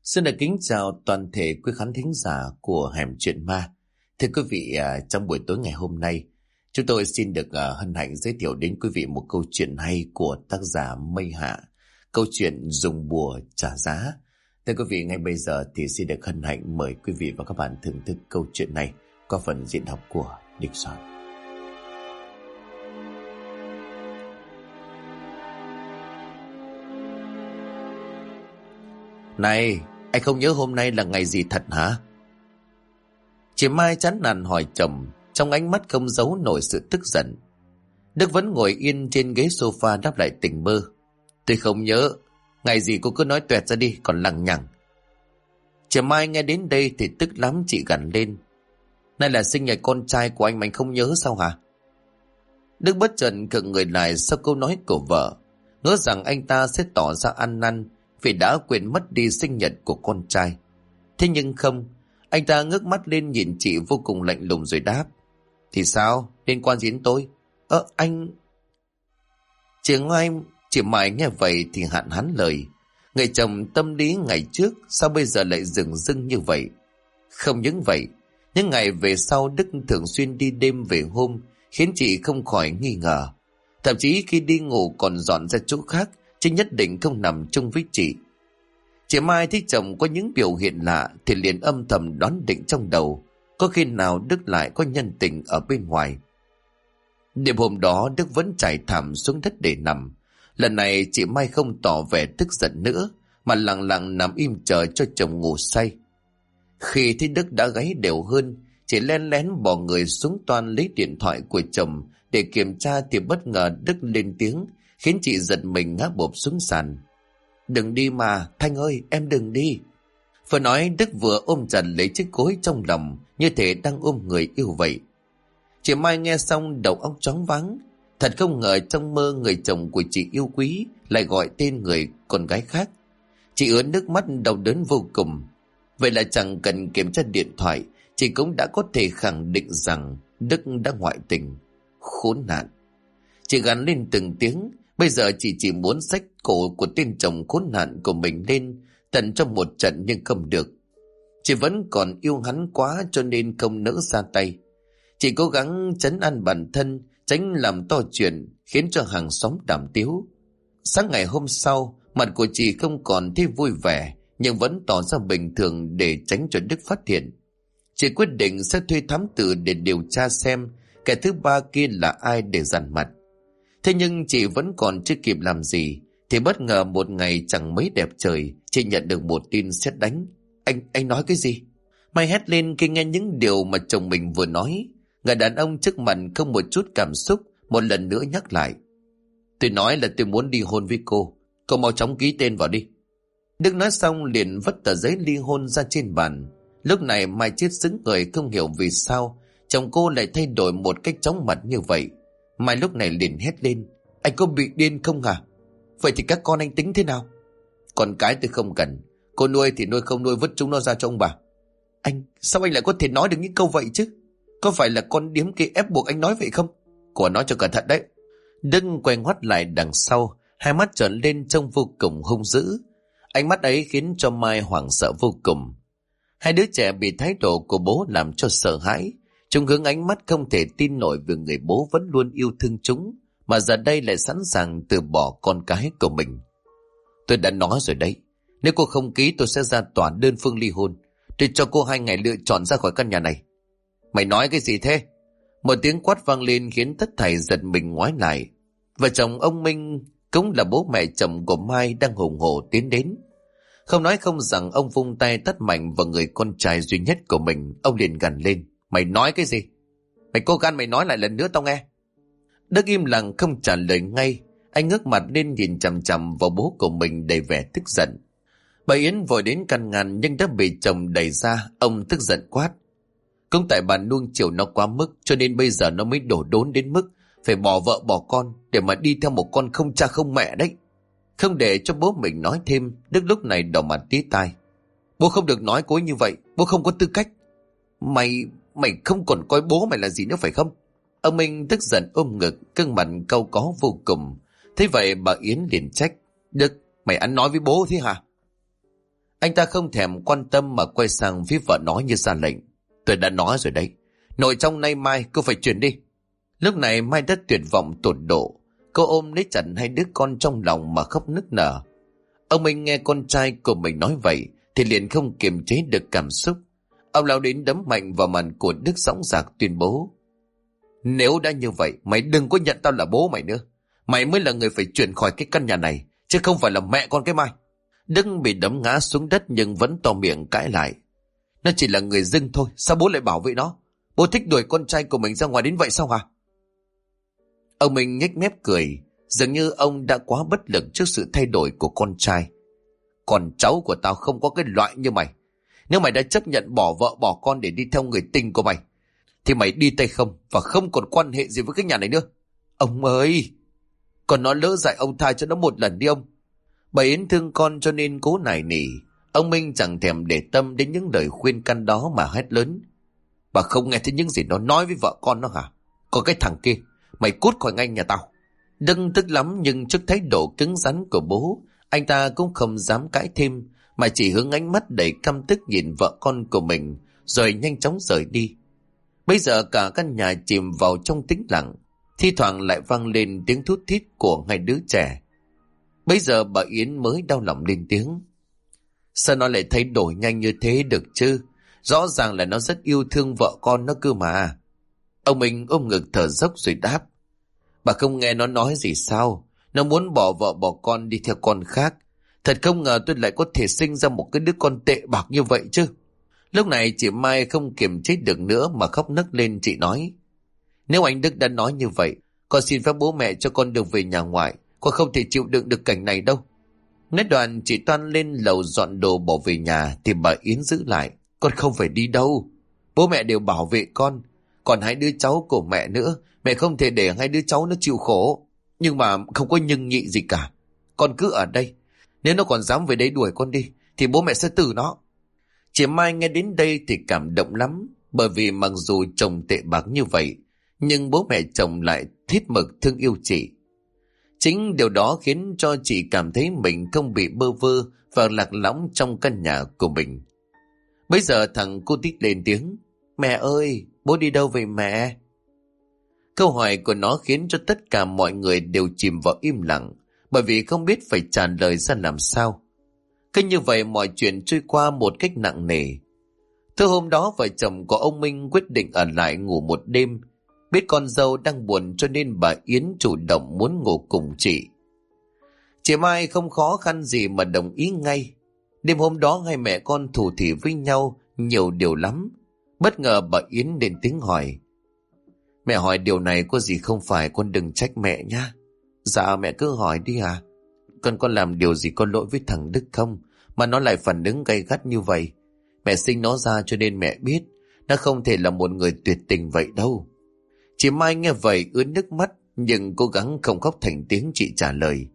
Xin được kính chào toàn thể quý khán thính giả của Hẻm Chuyện Ma. Thưa quý vị, trong buổi tối ngày hôm nay, chúng tôi xin được hân hạnh giới thiệu đến quý vị một câu chuyện hay của tác giả Mây Hạ. Câu chuyện dùng bùa trả giá. Thưa quý vị, ngay bây giờ thì xin được hân hạnh mời quý vị và các bạn thưởng thức câu chuyện này qua phần diễn đọc của Địch Soạn. Này, anh không nhớ hôm nay là ngày gì thật hả? Chị Mai chán nản hỏi chồng, trong ánh mắt không giấu nổi sự tức giận. Đức vẫn ngồi yên trên ghế sofa đáp lại tỉnh bơ. Tôi không nhớ, ngày gì cô cứ nói toẹt ra đi, còn lằng nhằng. Chị Mai nghe đến đây thì tức lắm, chị gằn lên. Nay là sinh nhật con trai của anh mà anh không nhớ sao hả? Đức bất chợt khựng người lại sau câu nói của vợ, ngỡ rằng anh ta sẽ tỏ ra ăn năn vì đã quên mất đi sinh nhật của con trai. Thế nhưng không, anh ta ngước mắt lên nhìn chị vô cùng lạnh lùng rồi đáp. Thì sao? Liên quan gì đến tôi? Anh... Chị Mai nghe vậy thì hạn hán lời. Người chồng tâm lý ngày trước sao bây giờ lại dửng dưng như vậy? Không những vậy, những ngày về sau Đức thường xuyên đi đêm về hôm khiến chị không khỏi nghi ngờ. Thậm chí khi đi ngủ còn dọn ra chỗ khác, chứ nhất định không nằm chung với chị. Chị Mai thấy chồng có những biểu hiện lạ thì liền âm thầm đoán định trong đầu, có khi nào Đức lại có nhân tình ở bên ngoài. Đêm hôm đó Đức vẫn trải thảm xuống đất để nằm. Lần này chị Mai không tỏ vẻ tức giận nữa, mà lặng lặng nằm im chờ cho chồng ngủ say. Khi thấy Đức đã gáy đều hơn, chị lén lén bỏ người xuống toan lấy điện thoại của chồng để kiểm tra thì bất ngờ Đức lên tiếng, khiến chị giật mình ngã bộp xuống sàn. Đừng đi mà, Thanh ơi, em đừng đi. Vừa nói Đức vừa ôm chặt lấy chiếc gối trong lòng, như thể đang ôm người yêu vậy. Chị Mai nghe xong đầu óc choáng váng. Thật không ngờ trong mơ người chồng của chị yêu quý lại gọi tên người con gái khác. Chị ứa nước mắt đau đớn vô cùng. Vậy là chẳng cần kiểm tra điện thoại, chị cũng đã có thể khẳng định rằng Đức đã ngoại tình. Khốn nạn. Chị gắn lên từng tiếng. Bây giờ chị chỉ muốn xách cổ của tên chồng khốn nạn của mình lên tận trong một trận, nhưng không được. Chị vẫn còn yêu hắn quá cho nên không nỡ ra tay. Chị cố gắng trấn an bản thân, tránh làm to chuyện khiến cho hàng xóm đàm tiếu. Sáng ngày hôm sau, mặt của chị không còn thấy vui vẻ, nhưng vẫn tỏ ra bình thường để tránh cho Đức phát hiện. Chị quyết định sẽ thuê thám tử để điều tra xem kẻ thứ ba kia là ai để dằn mặt. Thế nhưng chị vẫn còn chưa kịp làm gì thì bất ngờ một ngày chẳng mấy đẹp trời, chị nhận được một tin sét đánh. Anh nói cái gì? Mai hét lên khi nghe những điều mà chồng mình vừa nói. Người đàn ông trước mặt không một chút cảm xúc, một lần nữa nhắc lại. Tôi nói là tôi muốn ly hôn với cô mau chóng ký tên vào đi. Đức nói xong liền vứt tờ giấy ly hôn ra trên bàn. Lúc này Mai chết sững người, không hiểu vì sao chồng cô lại thay đổi một cách chóng mặt như vậy. Mai lúc này liền hét lên. Anh có bị điên không hả? Vậy thì các con anh tính thế nào? Con cái tôi không cần. Cô nuôi thì nuôi, không nuôi vứt chúng nó ra cho ông bà. Sao anh lại có thể nói được những câu vậy chứ? Có phải là con điếm kia ép buộc anh nói vậy không? Cô nói cho cẩn thận đấy. Đức quay ngoắt lại đằng sau, hai mắt trợn lên trông vô cùng hung dữ. Ánh mắt ấy khiến cho Mai hoảng sợ vô cùng. Hai đứa trẻ bị thái độ của bố làm cho sợ hãi. Chúng hướng ánh mắt không thể tin nổi về người bố vẫn luôn yêu thương chúng, mà giờ đây lại sẵn sàng từ bỏ con cái của mình. Tôi đã nói rồi đấy, nếu cô không ký tôi sẽ ra tòa đơn phương ly hôn. Tôi cho cô 2 ngày lựa chọn ra khỏi căn nhà này. Mày nói cái gì thế? Một tiếng quát vang lên khiến tất thảy giật mình ngoái lại. Vợ chồng ông Minh, cũng là bố mẹ chồng của Mai, đang hùng hổ tiến đến. Không nói không rằng ông vung tay tát mạnh vào người con trai duy nhất của mình. Ông liền gằn lên. Mày nói cái gì? Mày có gan mày nói lại lần nữa tao nghe. Đức im lặng không trả lời ngay. Anh ngước mặt lên nhìn chằm chằm vào bố của mình đầy vẻ tức giận. Bà Yến vội đến can ngăn nhưng đã bị chồng đẩy ra. Ông tức giận quát. Cũng tại bà nuông chiều nó quá mức, cho nên bây giờ nó mới đổ đốn đến mức phải bỏ vợ bỏ con để mà đi theo một con không cha không mẹ đấy. Không để cho bố mình nói thêm, Đức lúc này đỏ mặt tía tai. Bố không được nói cô ấy như vậy, bố không có tư cách. Mày không còn coi bố mày là gì nữa phải không? Ông Minh tức giận ôm ngực, gương mặt cau có vô cùng. Thế vậy bà Yến liền trách. Đức, mày ăn nói với bố thế hả? Anh ta không thèm quan tâm mà quay sang phía vợ nói như ra lệnh. Tôi đã nói rồi đấy, nội trong nay mai cô phải chuyển đi. Lúc này Mai đã tuyệt vọng tột độ. Cô ôm lấy chặt hai đứa con trong lòng mà khóc nức nở. Ông Minh nghe con trai của mình nói vậy thì liền không kiềm chế được cảm xúc. Ông lao đến đấm mạnh vào mặt của Đức dõng dạc tuyên bố: Nếu đã như vậy, mày đừng có nhận tao là bố mày nữa. Mày mới là người phải chuyển khỏi cái căn nhà này, chứ không phải là mẹ con cái Mai. Đức bị đấm ngã xuống đất nhưng vẫn to miệng cãi lại. Nó chỉ là người dưng thôi, sao bố lại bảo vệ nó? Bố thích đuổi con trai của mình ra ngoài đến vậy sao hả? Ông Minh nhếch mép cười, dường như ông đã quá bất lực trước sự thay đổi của con trai. Con cháu của tao không có cái loại như mày. Nếu mày đã chấp nhận bỏ vợ bỏ con để đi theo người tình của mày, thì mày đi tay không và không còn quan hệ gì với cái nhà này nữa. Ông ơi, còn nó lỡ dại ông tha cho nó một lần đi ông. Bà Yến thương con cho nên cố nài nỉ. Ông Minh chẳng thèm để tâm đến những lời khuyên can đó mà hét lớn: Bà không nghe thấy những gì nó nói với vợ con nó hả? Còn cái thằng kia, mày cút khỏi ngay nhà tao. Đừng tức lắm nhưng trước thái độ cứng rắn của bố, anh ta cũng không dám cãi thêm, mà chỉ hướng ánh mắt đầy căm tức nhìn vợ con của mình, rồi nhanh chóng rời đi. Bây giờ cả căn nhà chìm vào trong tĩnh lặng, thi thoảng lại vang lên tiếng thút thít của hai đứa trẻ. Bây giờ bà Yến mới đau lòng lên tiếng: Sao nó lại thay đổi nhanh như thế được chứ? Rõ ràng là nó rất yêu thương vợ con nó cơ mà. Ông Minh ôm ngực thở dốc rồi đáp: Bà không nghe nó nói gì sao? Nó muốn bỏ vợ bỏ con đi theo con khác. Thật không ngờ tôi lại có thể sinh ra một cái đứa con tệ bạc như vậy chứ. Lúc này chị Mai không kiềm chế được nữa mà khóc nấc lên. Chị nói: Nếu anh Đức đã nói như vậy, con xin phép bố mẹ cho con được về nhà ngoại. Con không thể chịu đựng được cảnh này đâu. Nói đoạn chị toan lên lầu dọn đồ bỏ về nhà thì bà Yến giữ lại: Con không phải đi đâu. Bố mẹ đều bảo vệ con. Còn hai đứa cháu của mẹ nữa, mẹ không thể để hai đứa cháu nó chịu khổ. Nhưng mà không có nhưng nhị gì cả. Con cứ ở đây. Nếu nó còn dám về đấy đuổi con đi thì bố mẹ sẽ từ nó. Chị Mai nghe đến đây thì cảm động lắm. Bởi vì mặc dù chồng tệ bạc như vậy, nhưng bố mẹ chồng lại thiết mực thương yêu chị. Chính điều đó khiến cho chị cảm thấy mình không bị bơ vơ và lạc lõng trong căn nhà của mình. Bây giờ thằng cu Tít lên tiếng: Mẹ ơi, bố đi đâu vậy mẹ? Câu hỏi của nó khiến cho tất cả mọi người đều chìm vào im lặng, bởi vì không biết phải trả lời ra làm sao. Cứ như vậy mọi chuyện trôi qua một cách nặng nề. Thứ hôm đó vợ chồng của ông Minh quyết định ở lại ngủ một đêm. Biết con dâu đang buồn cho nên bà Yến chủ động muốn ngủ cùng chị. Chị Mai không khó khăn gì mà đồng ý ngay. Đêm hôm đó hai mẹ con thủ thỉ với nhau nhiều điều lắm. Bất ngờ bà Yến lên tiếng hỏi: Mẹ hỏi điều này có gì không phải, con đừng trách mẹ nhá. Dạ mẹ cứ hỏi đi à. Con làm điều gì có lỗi với thằng Đức không mà nó lại phản ứng gay gắt như vậy? Mẹ sinh nó ra cho nên mẹ biết nó không thể là một người tuyệt tình vậy đâu. Chị Mai nghe vậy ướt nước mắt nhưng cố gắng không khóc thành tiếng. Chị trả lời: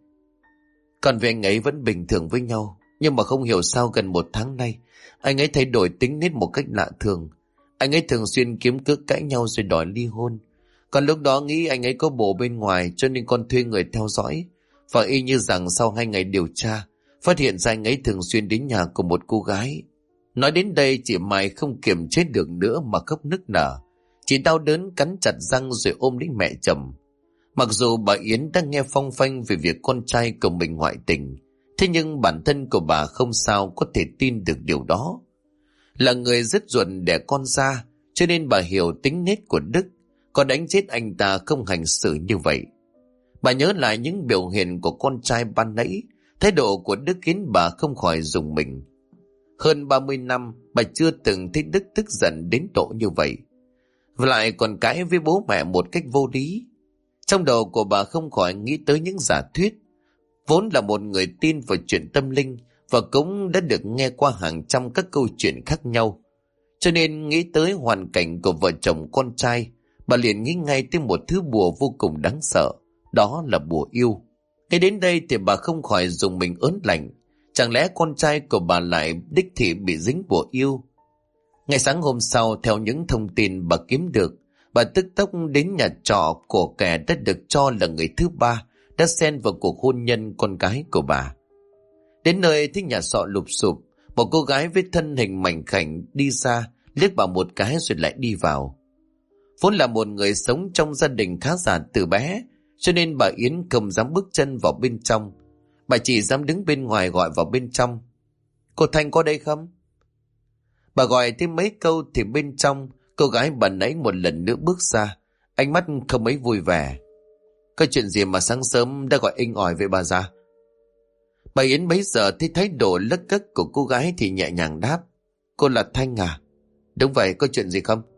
Con với anh ấy vẫn bình thường với nhau, nhưng mà không hiểu sao gần 1 tháng nay anh ấy thay đổi tính nết một cách lạ thường. Anh ấy thường xuyên kiếm cớ cãi nhau rồi đòi ly hôn. Còn lúc đó nghĩ anh ấy có bồ bên ngoài cho nên con thuê người theo dõi. Và y như rằng sau 2 ngày điều tra, phát hiện ra anh ấy thường xuyên đến nhà của một cô gái. Nói đến đây chị Mai không kiềm chế được nữa mà khóc nức nở. Chị đau đớn cắn chặt răng rồi ôm lấy mẹ chồng. Mặc dù bà Yến đang nghe phong phanh về việc con trai của mình ngoại tình, thế nhưng bản thân của bà không sao có thể tin được điều đó. Là người dứt ruột đẻ con ra, cho nên bà hiểu tính nết của Đức, có đánh chết anh ta không hành xử như vậy. Bà nhớ lại những biểu hiện của con trai ban nãy, thái độ của Đức khiến bà không khỏi rùng mình. Hơn 30 năm, bà chưa từng thấy Đức tức giận đến độ như vậy. Và lại còn cãi với bố mẹ một cách vô lý. Trong đầu của bà không khỏi nghĩ tới những giả thuyết. Vốn là một người tin vào chuyện tâm linh và cũng đã được nghe qua hàng trăm các câu chuyện khác nhau. Cho nên nghĩ tới hoàn cảnh của vợ chồng con trai, bà liền nghĩ ngay tới một thứ bùa vô cùng đáng sợ. Đó là bùa yêu. Ngay đến đây thì bà không khỏi dùng mình ớn lạnh. Chẳng lẽ con trai của bà lại đích thị bị dính bùa yêu? Ngày sáng hôm sau, theo những thông tin bà kiếm được, bà tức tốc đến nhà trọ của kẻ đã được cho là người thứ ba đã xen vào cuộc hôn nhân con gái của bà. Đến nơi thấy nhà trọ lụp xụp, Một cô gái với thân hình mảnh khảnh đi ra, liếc bà một cái rồi lại đi vào. Vốn là một người sống trong gia đình khá giả từ bé, cho nên bà Yến không dám bước chân vào bên trong. Bà chỉ dám đứng bên ngoài gọi vào bên trong. Cô Thanh có đây không? Bà gọi thêm mấy câu thì bên trong, cô gái bà nãy một lần nữa bước ra, ánh mắt không mấy vui vẻ. Có chuyện gì mà sáng sớm đã gọi inh ỏi vậy bà già? Bà Yến bấy giờ thấy thái độ lấc cấc của cô gái thì nhẹ nhàng đáp. Cô là Thanh à? Đúng vậy, có chuyện gì không?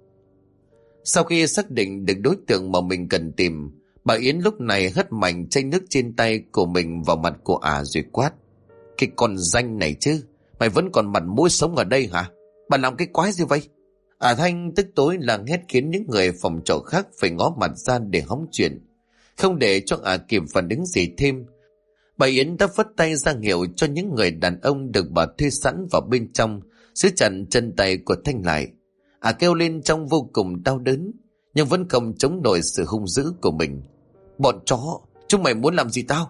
Sau khi xác định được đối tượng mà mình cần tìm, bà Yến lúc này hất mạnh chai nước trên tay của mình vào mặt của rồi quát. Cái con danh này chứ, mày vẫn còn mặt mũi sống ở đây hả? Bà làm cái quái gì vậy? Thanh tức tối làng hét khiến những người phòng trọ khác phải ngó mặt ra để hóng chuyện. Không để cho kịp phản ứng gì thêm, bà Yến đã phất tay ra hiệu cho những người đàn ông được bà thuê sẵn vào bên trong, giữ chặt chân tay của Thanh lại. Kêu lên trong vô cùng đau đớn, nhưng vẫn không chống nổi sự hung dữ của mình. Bọn chó, chúng mày muốn làm gì tao?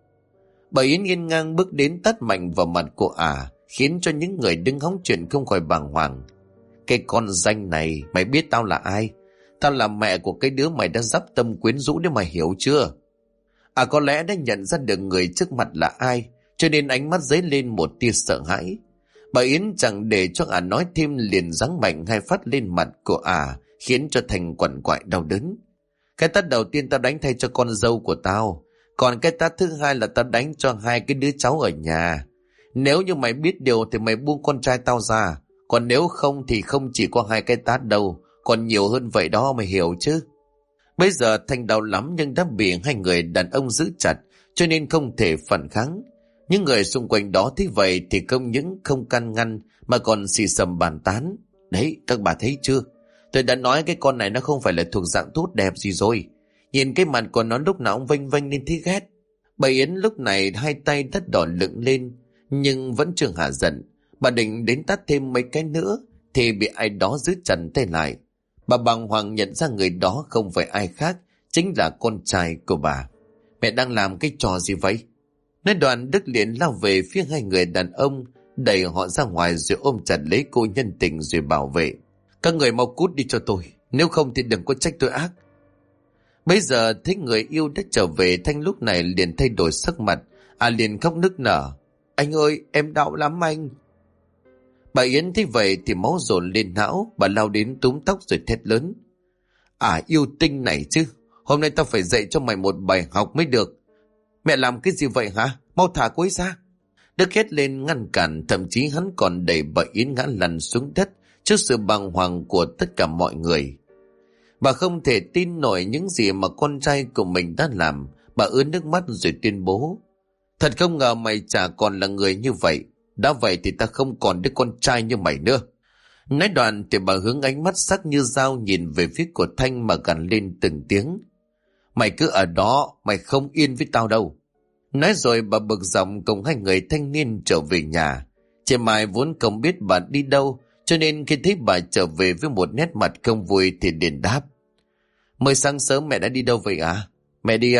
Bà Yến nghiêng ngang bước đến tát mạnh vào mặt của khiến cho những người đứng hóng chuyện không khỏi bàng hoàng. Cái con danh này, mày biết tao là ai? Tao là mẹ của cái đứa mày đã dắp tâm quyến rũ đấy, mày hiểu chưa? Có lẽ đã nhận ra được người trước mặt là ai, cho nên ánh mắt dấy lên một tia sợ hãi. Bà Yến chẳng để cho nói thêm, liền giáng mạnh hai phát lên mặt của khiến cho Thành quằn quại đau đớn. Cái tát đầu tiên tao đánh thay cho con dâu của tao, còn cái tát thứ hai là tao đánh cho hai cái đứa cháu ở nhà. Nếu như mày biết điều thì mày buông con trai tao ra, còn nếu không thì không chỉ có hai cái tát đâu, còn nhiều hơn vậy đó, mày hiểu chứ? Bây giờ Thành đau lắm nhưng đã bị hai người đàn ông giữ chặt, cho nên không thể phản kháng. Những người xung quanh đó thấy vậy thì không những không can ngăn mà còn xì xầm bàn tán. Đấy, các bà thấy chưa? Tôi đã nói cái con này nó không phải là thuộc dạng tốt đẹp gì rồi. Nhìn cái mặt của nó lúc nào cũng vênh vênh nên thấy ghét. Bà Yến lúc này hai tay đắt đỏ lựng lên, nhưng vẫn chưa hạ giận. Bà định đến tát thêm mấy cái nữa thì bị ai đó giữ chặt tay lại. Bà bàng hoàng nhận ra người đó không phải ai khác, chính là con trai của bà. Mẹ đang làm cái trò gì vậy? Nói đoạn Đức liền lao về phía hai người đàn ông, đẩy họ ra ngoài rồi ôm chặt lấy cô nhân tình rồi bảo vệ. Các người mau cút đi cho tôi, nếu không thì đừng có trách tôi ác. Bây giờ thấy người yêu đã trở về, Thanh lúc này liền thay đổi sắc mặt, liền khóc nức nở. Anh ơi, em đau lắm anh. Bà Yến thấy vậy thì máu dồn lên não, bà lao đến túm tóc rồi thét lớn. Yêu tinh này chứ, hôm nay tao phải dạy cho mày một bài học mới được. Mẹ làm cái gì vậy hả? Mau thả cô ấy ra. Đức hét lên ngăn cản, thậm chí hắn còn đẩy bà Yến ngã lăn xuống đất trước sự bàng hoàng của tất cả mọi người. Bà không thể tin nổi những gì mà con trai của mình đã làm. Bà ướt nước mắt rồi tuyên bố. Thật không ngờ mày chả còn là người như vậy. Đã vậy thì ta không còn đứa con trai như mày nữa. Nói đoạn thì bà hướng ánh mắt sắc như dao nhìn về phía của Thanh mà gằn lên từng tiếng. Mày cứ ở đó, mày không yên với tao đâu. Nói rồi bà bực dọc cùng hai người thanh niên trở về nhà. Chị Mai vốn không biết bà đi đâu, cho nên khi thấy bà trở về với một nét mặt không vui thì liền đáp. Mới sáng sớm mẹ đã đi đâu vậy à? Mẹ đi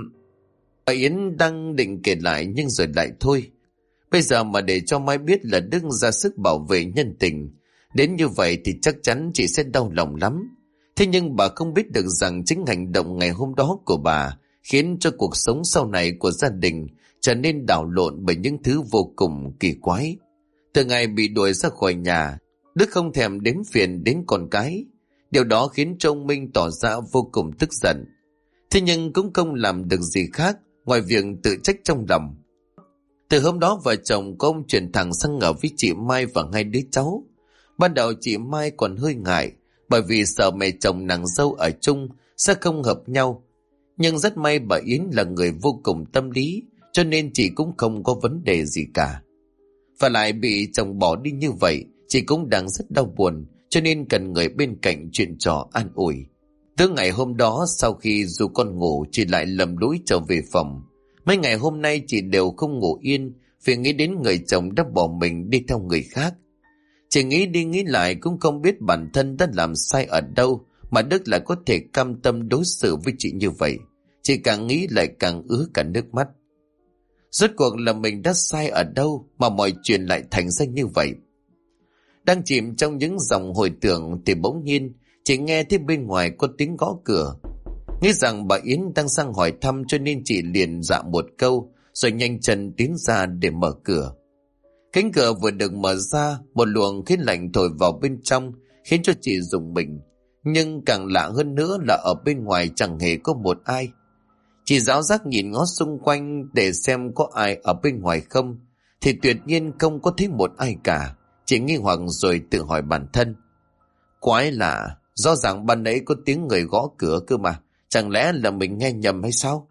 Bà Yến đang định kể lại nhưng rồi lại thôi. Bây giờ mà để cho Mai biết là Đức ra sức bảo vệ nhân tình, đến như vậy thì chắc chắn chị sẽ đau lòng lắm. Thế nhưng bà không biết được rằng chính hành động ngày hôm đó của bà khiến cho cuộc sống sau này của gia đình trở nên đảo lộn bởi những thứ vô cùng kỳ quái. Từ ngày bị đuổi ra khỏi nhà, Đức không thèm đếm phiền đến con cái. Điều đó khiến cho ông Minh tỏ ra vô cùng tức giận. Thế nhưng cũng không làm được gì khác ngoài việc tự trách trong lòng. Từ hôm đó vợ chồng của ông chuyển thẳng sang ở với chị Mai và hai đứa cháu. Ban đầu chị Mai còn hơi ngại bởi vì sợ mẹ chồng nàng dâu ở chung sẽ không hợp nhau. Nhưng rất may bà Yến là người vô cùng tâm lý, cho nên chị cũng không có vấn đề gì cả. Và lại bị chồng bỏ đi như vậy, chị cũng đang rất đau buồn, cho nên cần người bên cạnh chuyện trò an ủi. Từ ngày hôm đó, sau khi dù con ngủ, chị lại lầm lũi trở về phòng. Mấy ngày hôm nay chị đều không ngủ yên vì nghĩ đến người chồng đã bỏ mình đi theo người khác. Chị nghĩ đi nghĩ lại cũng không biết bản thân đã làm sai ở đâu mà Đức lại có thể cam tâm đối xử với chị như vậy. Chị càng nghĩ lại càng ứa cả nước mắt. Rốt cuộc là mình đã sai ở đâu mà mọi chuyện lại thành ra như vậy? Đang chìm trong những dòng hồi tưởng thì bỗng nhiên chị nghe thấy bên ngoài có tiếng gõ cửa. Nghĩ rằng bà Yến đang sang hỏi thăm cho nên chị liền dạ một câu rồi nhanh chân tiến ra để mở cửa. Cánh cửa vừa được mở ra, một luồng khí lạnh thổi vào bên trong khiến cho chị rùng mình. Nhưng càng lạ hơn nữa là ở bên ngoài chẳng hề có một ai. Chị giáo giác nhìn ngó xung quanh để xem có ai ở bên ngoài không, thì tuyệt nhiên không có thấy một ai cả. Chị nghi hoặc rồi tự hỏi bản thân. Quái lạ, rõ ràng ban nãy có tiếng người gõ cửa cơ mà, chẳng lẽ là mình nghe nhầm hay sao?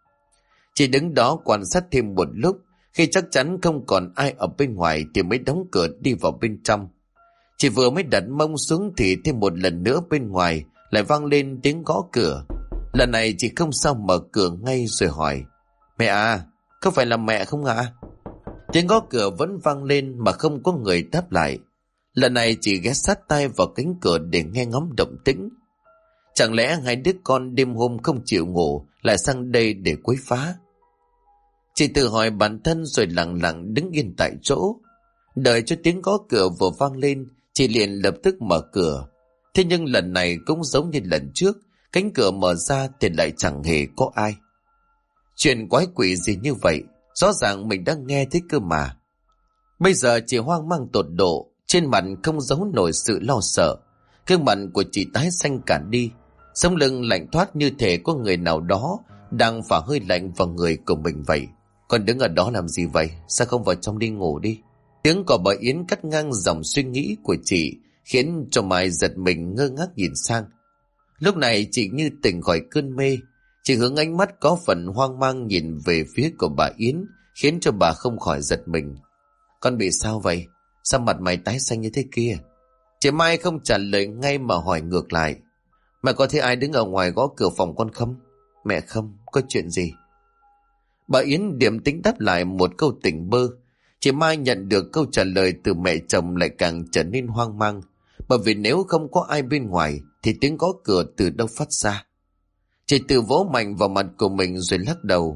Chị đứng đó quan sát thêm một lúc, khi chắc chắn không còn ai ở bên ngoài thì mới đóng cửa đi vào bên trong. Chị vừa mới đặt mông xuống thì thêm một lần nữa bên ngoài lại vang lên tiếng gõ cửa. Lần này chị không sao mở cửa ngay rồi hỏi. Mẹ à, có phải là mẹ không ạ? Tiếng gõ cửa vẫn vang lên mà không có người đáp lại. Lần này chị ghé sát tay vào cánh cửa để nghe ngóng động tĩnh. Chẳng lẽ hai đứa con đêm hôm không chịu ngủ lại sang đây để quấy phá? Chị tự hỏi bản thân rồi lặng lặng đứng yên tại chỗ. Đợi cho tiếng gõ cửa vừa vang lên, chị liền lập tức mở cửa. Thế nhưng lần này cũng giống như lần trước, cánh cửa mở ra thì lại chẳng hề có ai. Chuyện quái quỷ gì như vậy? Rõ ràng mình đã nghe thấy cơ mà. Bây giờ chị hoang mang tột độ, trên mặt không giấu nổi sự lo sợ. Gương mặt của chị tái xanh cả đi, sống lưng lạnh toát như thể có người nào đó đang phả hơi lạnh vào người của mình vậy. Còn đứng ở đó làm gì vậy? Sao không vào trong đi ngủ đi? Tiếng của bà Yến cắt ngang dòng suy nghĩ của chị, khiến cho Mai giật mình ngơ ngác nhìn sang. Lúc này chị như tỉnh khỏi cơn mê. Chị hướng ánh mắt có phần hoang mang nhìn về phía của bà Yến, khiến cho bà không khỏi giật mình. Con bị sao vậy? Sao mặt mày tái xanh như thế kia? Chị Mai không trả lời ngay mà hỏi ngược lại. Mẹ có thấy ai đứng ở ngoài gõ cửa phòng con không? Mẹ không, có chuyện gì? Bà Yến điềm tĩnh đáp lại một câu tỉnh bơ. Chị Mai nhận được câu trả lời từ mẹ chồng lại càng trở nên hoang mang. Bởi vì nếu không có ai bên ngoài thì tiếng gõ cửa từ đâu phát ra? Chị tự vỗ mạnh vào mặt của mình rồi lắc đầu.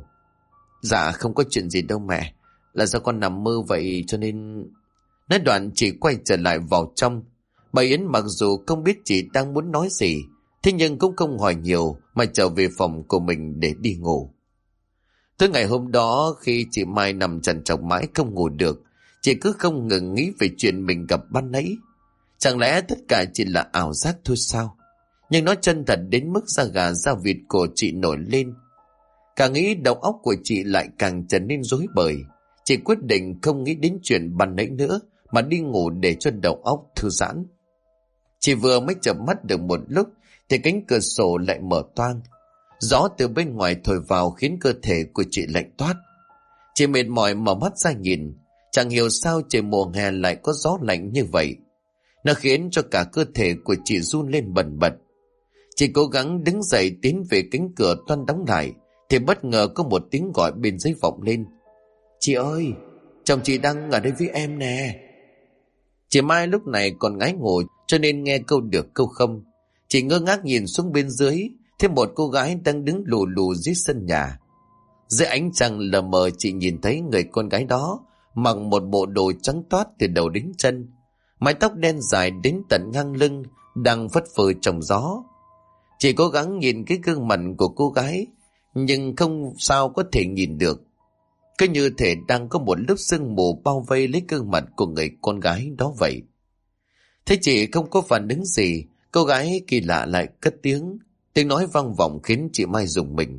Dạ không có chuyện gì đâu mẹ. Là do con nằm mơ vậy cho nên... Nói đoạn chị quay trở lại vào trong. Bà Yến mặc dù không biết chị đang muốn nói gì, thế nhưng cũng không hỏi nhiều mà trở về phòng của mình để đi ngủ. Tới ngày hôm đó khi chị Mai nằm trằn trọc mãi không ngủ được, chị cứ không ngừng nghĩ về chuyện mình gặp ban nãy. Chẳng lẽ tất cả chỉ là ảo giác thôi sao? Nhưng nó chân thật đến mức da gà da vịt của chị nổi lên. Càng nghĩ đầu óc của chị lại càng trở nên rối bời. Chị quyết định không nghĩ đến chuyện ban nãy nữa mà đi ngủ để cho đầu óc thư giãn. Chị vừa mới chợp mắt được một lúc thì cánh cửa sổ lại mở toang. Gió từ bên ngoài thổi vào khiến cơ thể của chị lạnh toát. Chị mệt mỏi mở mắt ra nhìn. Chẳng hiểu sao trời mùa hè lại có gió lạnh như vậy. Nó khiến cho cả cơ thể của chị run lên bần bật. Chị cố gắng đứng dậy tiến về cánh cửa toan đóng lại thì bất ngờ có một tiếng gọi bên dưới vọng lên. Chị ơi, chồng chị đang ở đây với em nè. Chị Mai lúc này còn ngái ngủ cho nên nghe câu được câu không. Chị ngơ ngác nhìn xuống bên dưới, thêm một cô gái đang đứng lù lù dưới sân nhà. Dưới ánh trăng lờ mờ chị nhìn thấy người con gái đó mặc một bộ đồ trắng toát từ đầu đến chân, mái tóc đen dài đến tận ngang lưng đang phất phơ trong gió. Chị cố gắng nhìn cái gương mặt của cô gái nhưng không sao có thể nhìn được. Cứ như thể đang có một lớp sương mù bao vây lấy gương mặt của người con gái đó vậy. Thế chị không có phản ứng gì, cô gái kỳ lạ lại cất tiếng. Tiếng nói vang vọng khiến chị Mai rùng mình.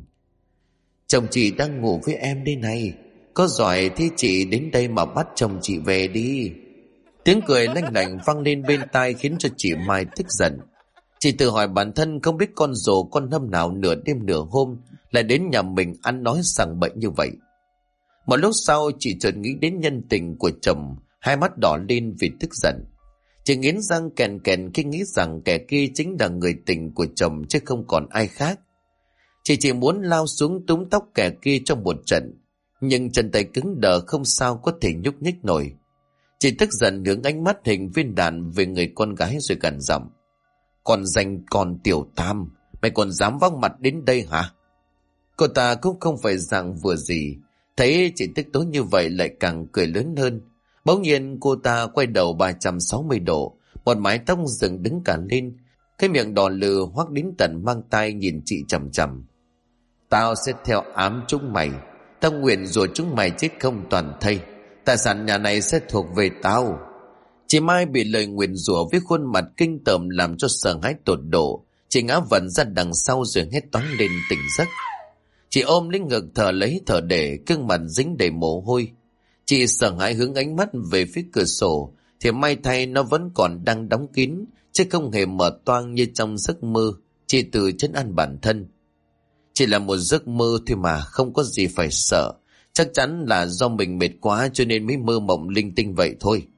Chồng chị đang ngủ với em đây này. Có giỏi thì chị đến đây mà bắt chồng chị về đi. Tiếng cười lanh lảnh vang lên bên tai khiến cho chị Mai tức giận. Chị tự hỏi bản thân không biết con rồ con hâm nào nửa đêm nửa hôm lại đến nhà mình ăn nói sằng bậy như vậy. Một lúc sau chị chợt nghĩ đến nhân tình của chồng, hai mắt đỏ lên vì tức giận. Chị nghiến răng kèn kèn khi nghĩ rằng kẻ kia chính là người tình của chồng chứ không còn ai khác. Chị chỉ muốn lao xuống túm tóc kẻ kia trong một trận, nhưng chân tay cứng đờ không sao có thể nhúc nhích nổi. Chị tức giận hướng ánh mắt hình viên đạn về người con gái rồi gằn giọng. Còn danh con tiểu tam, mày còn dám vác mặt đến đây hả? Cô ta cũng không phải dạng vừa gì, Thấy chị tức tối như vậy lại càng cười lớn hơn. Bỗng nhiên cô ta quay đầu 360 độ, một mái tóc dựng đứng cả lên, cái miệng đỏ lừ hoắc đến tận mang tai nhìn chị chằm chằm. Tao sẽ theo ám chúng mày, tao nguyện rủa chúng mày chết không toàn thây, tài sản nhà này sẽ thuộc về tao. Chị Mai bị lời nguyền rủa với khuôn mặt kinh tởm làm cho sợ hãi tột độ. Chị ngã vật ra đằng sau rồi hét toáng lên tỉnh giấc. Chị ôm lấy ngực thở lấy thở để, gương mặt dính đầy mồ hôi. Chị sợ hãi hướng ánh mắt về phía cửa sổ, thì may thay nó vẫn còn đang đóng kín, chứ không hề mở toang như trong giấc mơ. Chị tự trấn an bản thân. Chỉ là một giấc mơ thôi mà, không có gì phải sợ. Chắc chắn là do mình mệt quá cho nên mới mơ mộng linh tinh vậy thôi.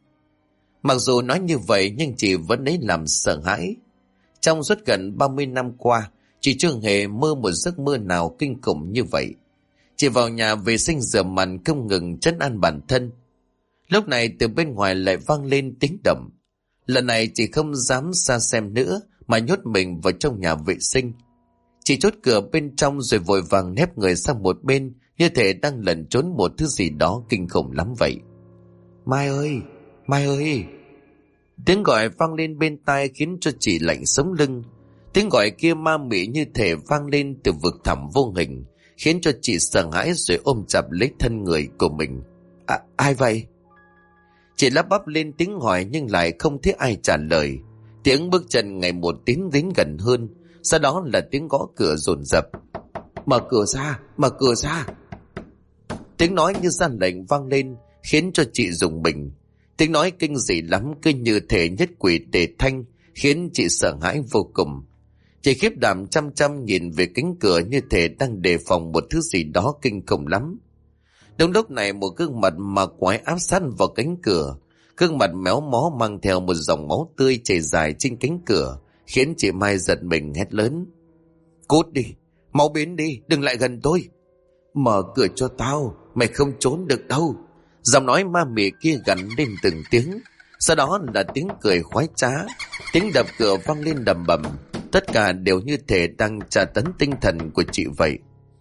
Mặc dù nói như vậy nhưng chị vẫn lấy làm sợ hãi. Trong suốt gần 30 năm qua, chị chưa hề mơ một giấc mơ nào kinh khủng như vậy. Chị vào nhà vệ sinh rửa mặt không ngừng trấn an bản thân. Lúc này từ bên ngoài lại vang lên tiếng động. Lần này chị không dám ra xem nữa mà nhốt mình vào trong nhà vệ sinh. Chị chốt cửa bên trong rồi vội vàng nép người sang một bên, như thể đang lẩn trốn một thứ gì đó kinh khủng lắm vậy. Mai ơi! Mai ơi! Tiếng gọi vang lên bên tai khiến cho chị lạnh sống lưng. Tiếng gọi kia ma mị như thể vang lên từ vực thẳm vô hình, khiến cho chị sợ hãi rồi ôm chặt lấy thân người của mình. Ai vậy? Chị lắp bắp lên tiếng hỏi nhưng lại không thấy ai trả lời. Tiếng bước chân ngày một tiến đến gần hơn, sau đó là tiếng gõ cửa dồn dập. Mở cửa ra! Mở cửa ra! Tiếng nói như ra lệnh vang lên khiến cho chị rùng mình. Tiếng nói kinh dị lắm, cứ như thể nhất quỷ tề thanh, khiến chị sợ hãi vô cùng. Chị khiếp đảm chăm chăm nhìn về cánh cửa như thể đang đề phòng một thứ gì đó kinh khủng lắm. Đúng lúc này một gương mặt ma quái áp sát vào cánh cửa. Gương mặt méo mó mang theo một dòng máu tươi chảy dài trên cánh cửa, khiến chị Mai giật mình hét lớn. Cút đi! Mau biến đi! Đừng lại gần tôi! Mở cửa cho tao! Mày không trốn được đâu! Giọng nói ma mị kia gằn lên từng tiếng. Sau đó là tiếng cười khoái trá, tiếng đập cửa vang lên đầm bầm. Tất cả đều như thể đang tra tấn tinh thần của chị vậy.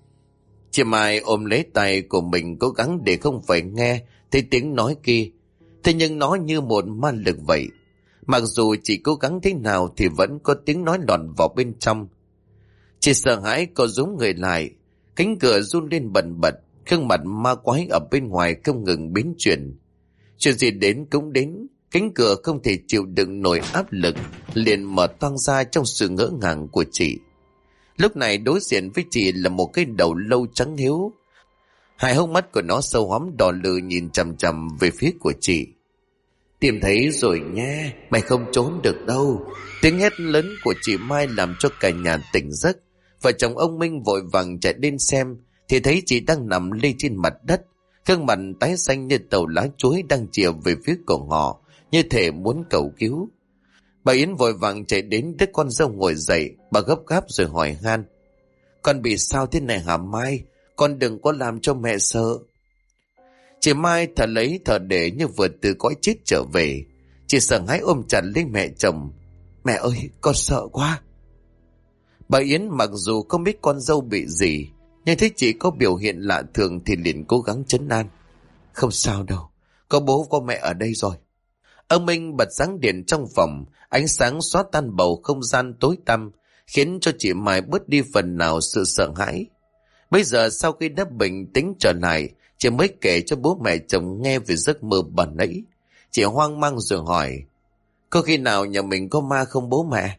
Chị Mai ôm lấy tay của mình cố gắng để không phải nghe thấy tiếng nói kia. Thế nhưng nó như một ma lực vậy. Mặc dù chị cố gắng thế nào thì vẫn có tiếng nói lọt vào bên trong. Chị sợ hãi co rúm người lại. Cánh cửa run lên bần bật. Gương mặt ma quái ở bên ngoài không ngừng biến chuyển. Chuyện gì đến cũng đến. Cánh cửa không thể chịu đựng nổi áp lực, liền mở toang ra trong sự ngỡ ngàng của chị. Lúc này đối diện với chị là một cái đầu lâu trắng hiếu. Hai hốc mắt của nó sâu hoắm đỏ lừ nhìn chằm chằm về phía của chị. Tìm thấy rồi nha, mày không trốn được đâu. Tiếng hét lớn của chị Mai làm cho cả nhà tỉnh giấc. Vợ chồng ông Minh vội vàng chạy lên xem thì thấy chị đang nằm lê trên mặt đất, gương mặt tái xanh như tàu lá chuối đang chìa về phía của họ, như thể muốn cầu cứu. Bà Yến vội vàng chạy đến đứa con dâu ngồi dậy, bà gấp gáp rồi hỏi han. Con bị sao thế này hả Mai? Con đừng có làm cho mẹ sợ. Chị Mai thở lấy thở để như vừa từ cõi chết trở về. Chị sợ hãi ôm chặt lấy mẹ chồng. Mẹ ơi, con sợ quá. Bà Yến mặc dù không biết con dâu bị gì, nhưng thấy chị có biểu hiện lạ thường thì liền cố gắng trấn an. Không sao đâu, có bố có mẹ ở đây rồi. Ông Minh bật sáng điện trong phòng, ánh sáng xóa tan bầu không gian tối tăm, khiến cho chị Mai bớt đi phần nào sự sợ hãi. Bây giờ sau khi đã bình tĩnh trở lại, chị mới kể cho bố mẹ chồng nghe về giấc mơ ban nãy. Chị hoang mang rồi hỏi, có khi nào nhà mình có ma không bố mẹ?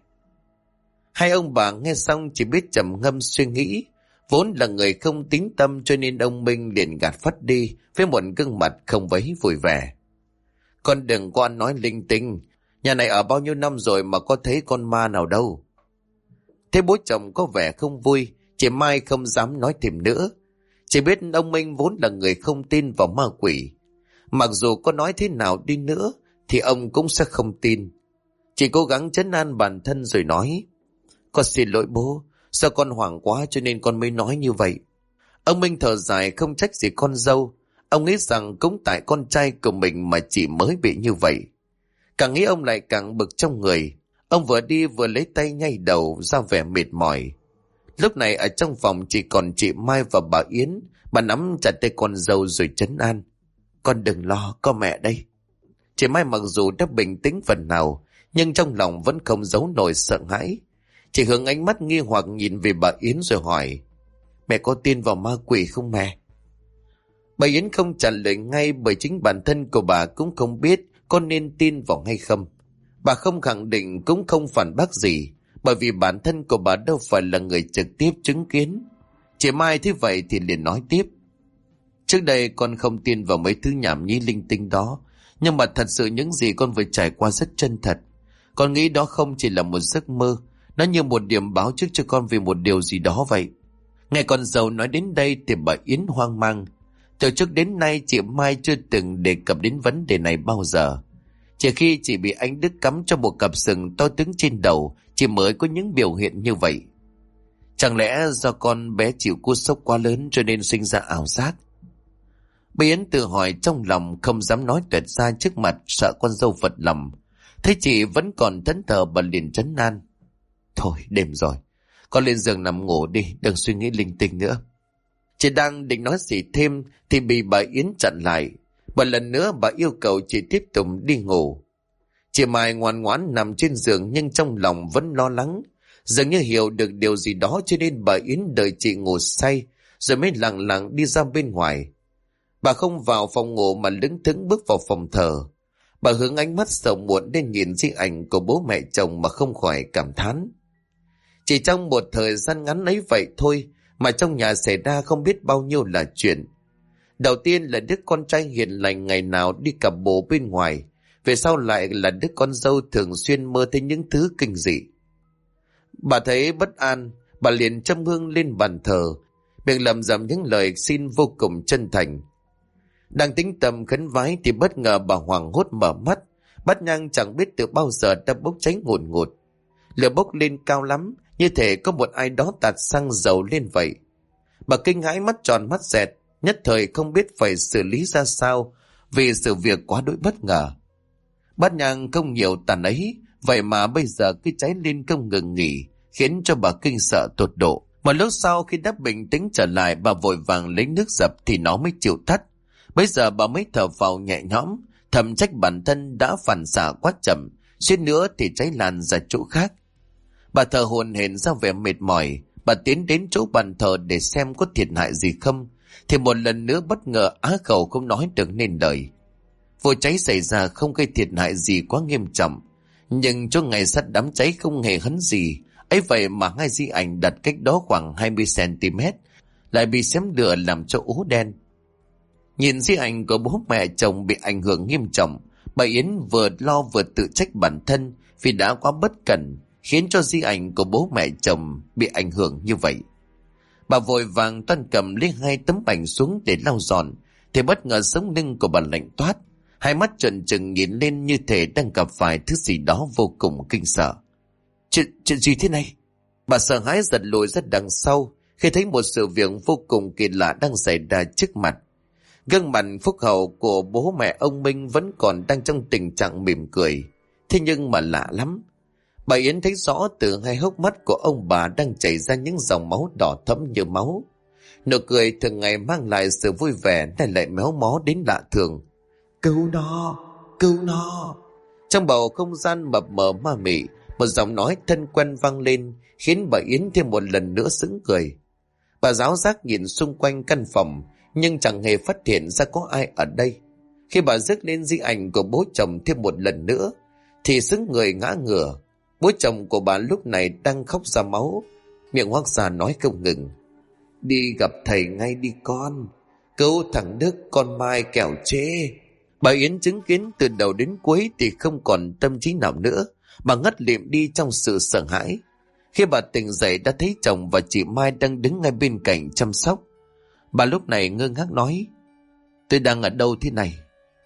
Hai ông bà nghe xong chỉ biết trầm ngâm suy nghĩ. Vốn là người không tín tâm cho nên ông Minh liền gạt phắt đi với một gương mặt không mấy vui vẻ. Con đừng có ăn nói linh tinh, nhà này ở bao nhiêu năm rồi mà có thấy con ma nào đâu. Thế bố chồng có vẻ không vui, chị Mai không dám nói thêm nữa. Chỉ biết ông Minh vốn là người không tin vào ma quỷ. Mặc dù có nói thế nào đi nữa thì ông cũng sẽ không tin. Chị cố gắng trấn an bản thân rồi nói, con xin lỗi bố, sao con hoảng quá cho nên con mới nói như vậy. Ông Minh thở dài không trách gì con dâu. Ông nghĩ rằng cũng tại con trai của mình mà chị mới bị như vậy. Càng nghĩ ông lại càng bực trong người. Ông vừa đi vừa lấy tay nhay đầu ra vẻ mệt mỏi. Lúc này ở trong phòng chỉ còn chị Mai và bà Yến. Bà nắm chặt tay con dâu rồi trấn an. Con đừng lo, có mẹ đây. Chị Mai mặc dù đã bình tĩnh phần nào, nhưng trong lòng vẫn không giấu nổi sợ hãi. Chị hướng ánh mắt nghi hoặc nhìn về bà Yến rồi hỏi. Mẹ có tin vào ma quỷ không mẹ? Bà Yến không trả lời ngay, bởi chính bản thân của bà cũng không biết có nên tin vào hay không. Bà không khẳng định cũng không phản bác gì, bởi vì bản thân của bà đâu phải là người trực tiếp chứng kiến. Chị Mai thấy vậy thì liền nói tiếp. Trước đây con không tin vào mấy thứ nhảm nhí linh tinh đó, nhưng mà thật sự những gì con vừa trải qua rất chân thật. Con nghĩ đó không chỉ là một giấc mơ, nó như một điểm báo trước cho con về một điều gì đó vậy. Nghe con dâu nói đến đây thì bà Yến hoang mang. Từ trước đến nay chị Mai chưa từng đề cập đến vấn đề này bao giờ. Chỉ khi chị bị anh Đức cắm cho một cặp sừng to tướng trên đầu, chị mới có những biểu hiện như vậy. Chẳng lẽ do con bé chịu cú sốc quá lớn cho nên sinh ra ảo giác? Bà Yến tự hỏi trong lòng, không dám nói tuyệt ra trước mặt, sợ con dâu phật lòng. Thấy chị vẫn còn thẫn thờ, bà liền trấn an. Thôi đêm rồi, con lên giường nằm ngủ đi, đừng suy nghĩ linh tinh nữa. Chị đang định nói gì thêm thì bị bà Yến chặn lại. Một lần nữa bà yêu cầu chị tiếp tục đi ngủ. Chị Mai ngoan ngoãn nằm trên giường, nhưng trong lòng vẫn lo lắng. Dường như hiểu được điều gì đó cho nên bà Yến đợi chị ngủ say rồi mới lặng lặng đi ra bên ngoài. Bà không vào phòng ngủ mà lững thững bước vào phòng thờ. Bà hướng ánh mắt sầu muộn đến nhìn di ảnh của bố mẹ chồng mà không khỏi cảm thán. Chỉ trong một thời gian ngắn ấy vậy thôi mà trong nhà xảy ra không biết bao nhiêu là chuyện. Đầu tiên là đứa con trai hiền lành ngày nào đi cặp bồ bên ngoài, về sau lại là đứa con dâu thường xuyên mơ thấy những thứ kinh dị. Bà thấy bất an, bà liền châm hương lên bàn thờ, miệng lẩm bẩm những lời xin vô cùng chân thành. Đang tĩnh tâm khấn vái thì bất ngờ bà hoảng hốt mở mắt, bát nhang chẳng biết từ bao giờ đã bốc cháy ngùn ngụt. Lửa bốc lên cao lắm, như thể có một ai đó tạt xăng dầu lên vậy. Bà kinh hãi mắt tròn mắt dẹt, nhất thời không biết phải xử lý ra sao vì sự việc quá đỗi bất ngờ. Bát nhang không nhiều tàn ấy, vậy mà bây giờ cứ cháy lên không ngừng nghỉ, khiến cho bà kinh sợ tột độ. Một lúc sau khi đã bình tĩnh trở lại, bà vội vàng lấy nước dập thì nó mới chịu tắt. Bây giờ bà mới thở phào nhẹ nhõm, thầm trách bản thân đã phản xạ quá chậm, suýt nữa thì cháy lan ra chỗ khác. Bà thở hổn hển ra vẻ mệt mỏi, bà tiến đến chỗ bàn thờ để xem có thiệt hại gì không, thì một lần nữa bất ngờ á khẩu không nói được nên lời. Vụ cháy xảy ra không gây thiệt hại gì quá nghiêm trọng, nhưng chỗ ngày sắt đám cháy không hề hấn gì, ấy vậy mà hai di ảnh đặt cách đó khoảng 20 cm lại bị xém lửa làm cho ố đen. Nhìn di ảnh của bố mẹ chồng bị ảnh hưởng nghiêm trọng, bà Yến vừa lo vừa tự trách bản thân vì đã quá bất cẩn, khiến cho di ảnh của bố mẹ chồng bị ảnh hưởng như vậy. Bà vội vàng toan cầm lấy hai tấm ảnh xuống để lau dọn, thì bất ngờ sống lưng của bà lạnh toát, hai mắt trợn trừng nhìn lên như thể đang gặp phải thứ gì đó vô cùng kinh sợ. Chuyện gì thế này? Bà sợ hãi giật lùi ra đằng sau khi thấy một sự việc vô cùng kỳ lạ đang xảy ra trước mặt. Gương mặt phúc hậu của bố mẹ ông Minh vẫn còn đang trong tình trạng mỉm cười. Thế nhưng mà lạ lắm, bà Yến thấy rõ từ hai hốc mắt của ông bà đang chảy ra những dòng máu đỏ thẫm như máu. Nụ cười thường ngày mang lại sự vui vẻ nay lại méo mó đến lạ thường. Cứu nó, cứu nó. Trong bầu không gian mập mờ ma mị, một giọng nói thân quen vang lên, khiến bà Yến thêm một lần nữa sững người. Bà giáo giác nhìn xung quanh căn phòng, nhưng chẳng hề phát hiện ra có ai ở đây. Khi bà rước lên di ảnh của bố chồng thêm một lần nữa, thì sững người ngã ngửa. Bố chồng của bà lúc này đang khóc ra máu, miệng hoác ra nói không ngừng. Đi gặp thầy ngay đi con, cứu thằng Đức con Mai kẻo chê. Bà Yến chứng kiến từ đầu đến cuối thì không còn tâm trí nào nữa, bà ngất lịm đi trong sự sợ hãi. Khi bà tỉnh dậy đã thấy chồng và chị Mai đang đứng ngay bên cạnh chăm sóc. Bà lúc này ngơ ngác nói, tôi đang ở đâu thế này?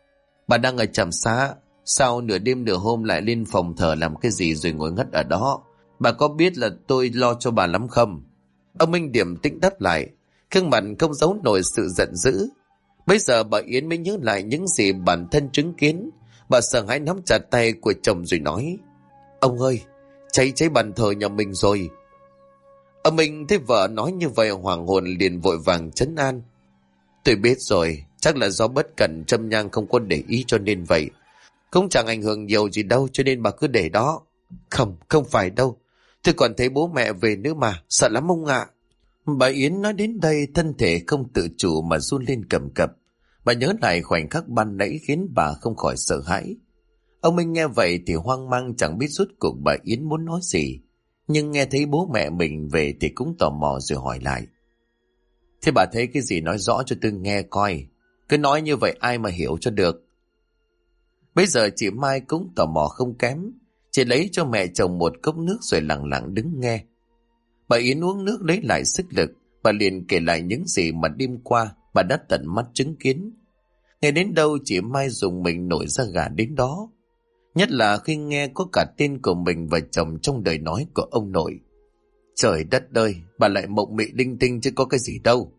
Bà đang ở trạm xá, sao nửa đêm nửa hôm lại lên phòng thờ làm cái gì rồi ngồi ngất ở đó? Bà có biết là tôi lo cho bà lắm không? Ông Minh điềm tĩnh đáp lại, gương mặt không giấu nổi sự giận dữ. Bây giờ bà Yến mới nhớ lại những gì bản thân chứng kiến. Bà sợ hãi nắm chặt tay của chồng rồi nói, ông ơi, cháy bàn thờ nhà mình rồi. Ông Minh thấy vợ nói như vậy hoàng hồn liền vội vàng trấn an. Tôi biết rồi, chắc là do bất cẩn Trâm Nhang không có để ý cho nên vậy. Cũng chẳng ảnh hưởng nhiều gì đâu cho nên bà cứ để đó. Không phải đâu. Tôi còn thấy bố mẹ về nữa mà, sợ lắm ông ạ. Bà Yến nói đến đây thân thể không tự chủ mà run lên cầm cập. Bà nhớ lại khoảnh khắc ban nãy khiến bà không khỏi sợ hãi. Ông Minh nghe vậy thì hoang mang chẳng biết rốt cuộc bà Yến muốn nói gì. Nhưng nghe thấy bố mẹ mình về thì cũng tò mò rồi hỏi lại. Thế bà thấy cái gì nói rõ cho tôi nghe coi. Cứ nói như vậy ai mà hiểu cho được. Bây giờ chị Mai cũng tò mò không kém. Chị lấy cho mẹ chồng một cốc nước rồi lặng lặng đứng nghe. Bà Yến uống nước lấy lại sức lực. Bà liền kể lại những gì mà đêm qua bà đã tận mắt chứng kiến. Nghe đến đâu chị Mai dùng mình nổi da gà đến đó. Nhất là khi nghe có cả tên của mình và chồng trong đời nói của ông nội. Trời đất ơi, bà lại mộng mị linh tinh chứ có cái gì đâu.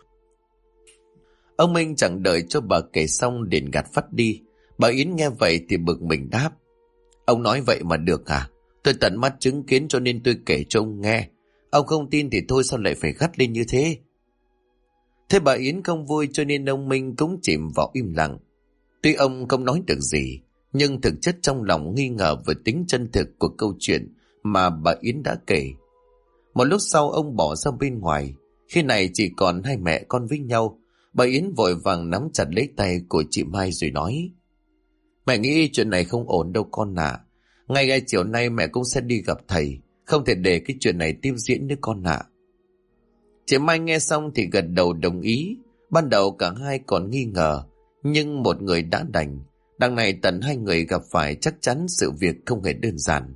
Ông Minh chẳng đợi cho bà kể xong liền gạt phắt đi. Bà Yến nghe vậy thì bực mình đáp. Ông nói vậy mà được à? Tôi tận mắt chứng kiến cho nên tôi kể cho ông nghe. Ông không tin thì thôi sao lại phải gắt lên như thế? Thế bà Yến không vui cho nên ông Minh cũng chìm vào im lặng. Tuy ông không nói được gì, nhưng thực chất trong lòng nghi ngờ về tính chân thực của câu chuyện mà bà Yến đã kể. Một lúc sau ông bỏ ra bên ngoài. Khi này chỉ còn hai mẹ con với nhau. Bà Yến vội vàng nắm chặt lấy tay của chị Mai rồi nói. Mẹ nghĩ chuyện này không ổn đâu con ạ. Ngay chiều nay mẹ cũng sẽ đi gặp thầy. Không thể để cái chuyện này tiếp diễn nữa con ạ. Chị Mai nghe xong thì gật đầu đồng ý. Ban đầu cả hai còn nghi ngờ. Nhưng một người đã đành. Đằng này tận hai người gặp phải chắc chắn sự việc không hề đơn giản.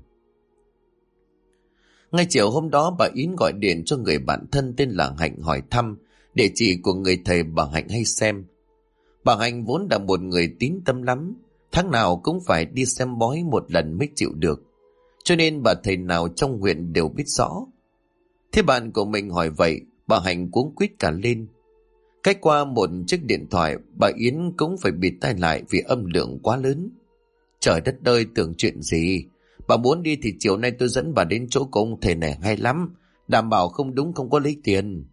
Ngay chiều hôm đó bà Yến gọi điện cho người bạn thân tên là Hạnh hỏi thăm địa chỉ của người thầy bà Hạnh hay xem. Bà Hạnh vốn là một người tín tâm lắm. Tháng nào cũng phải đi xem bói một lần mới chịu được. Cho nên bà thầy nào trong huyện đều biết rõ. Thế bạn của mình hỏi vậy, bà Hạnh cuống quýt cả lên. Cách qua một chiếc điện thoại, bà Yến cũng phải bịt tai lại vì âm lượng quá lớn. Trời đất ơi, tưởng chuyện gì? Bà muốn đi thì chiều nay tôi dẫn bà đến chỗ của ông thầy này hay lắm. Đảm bảo không đúng không có lấy tiền.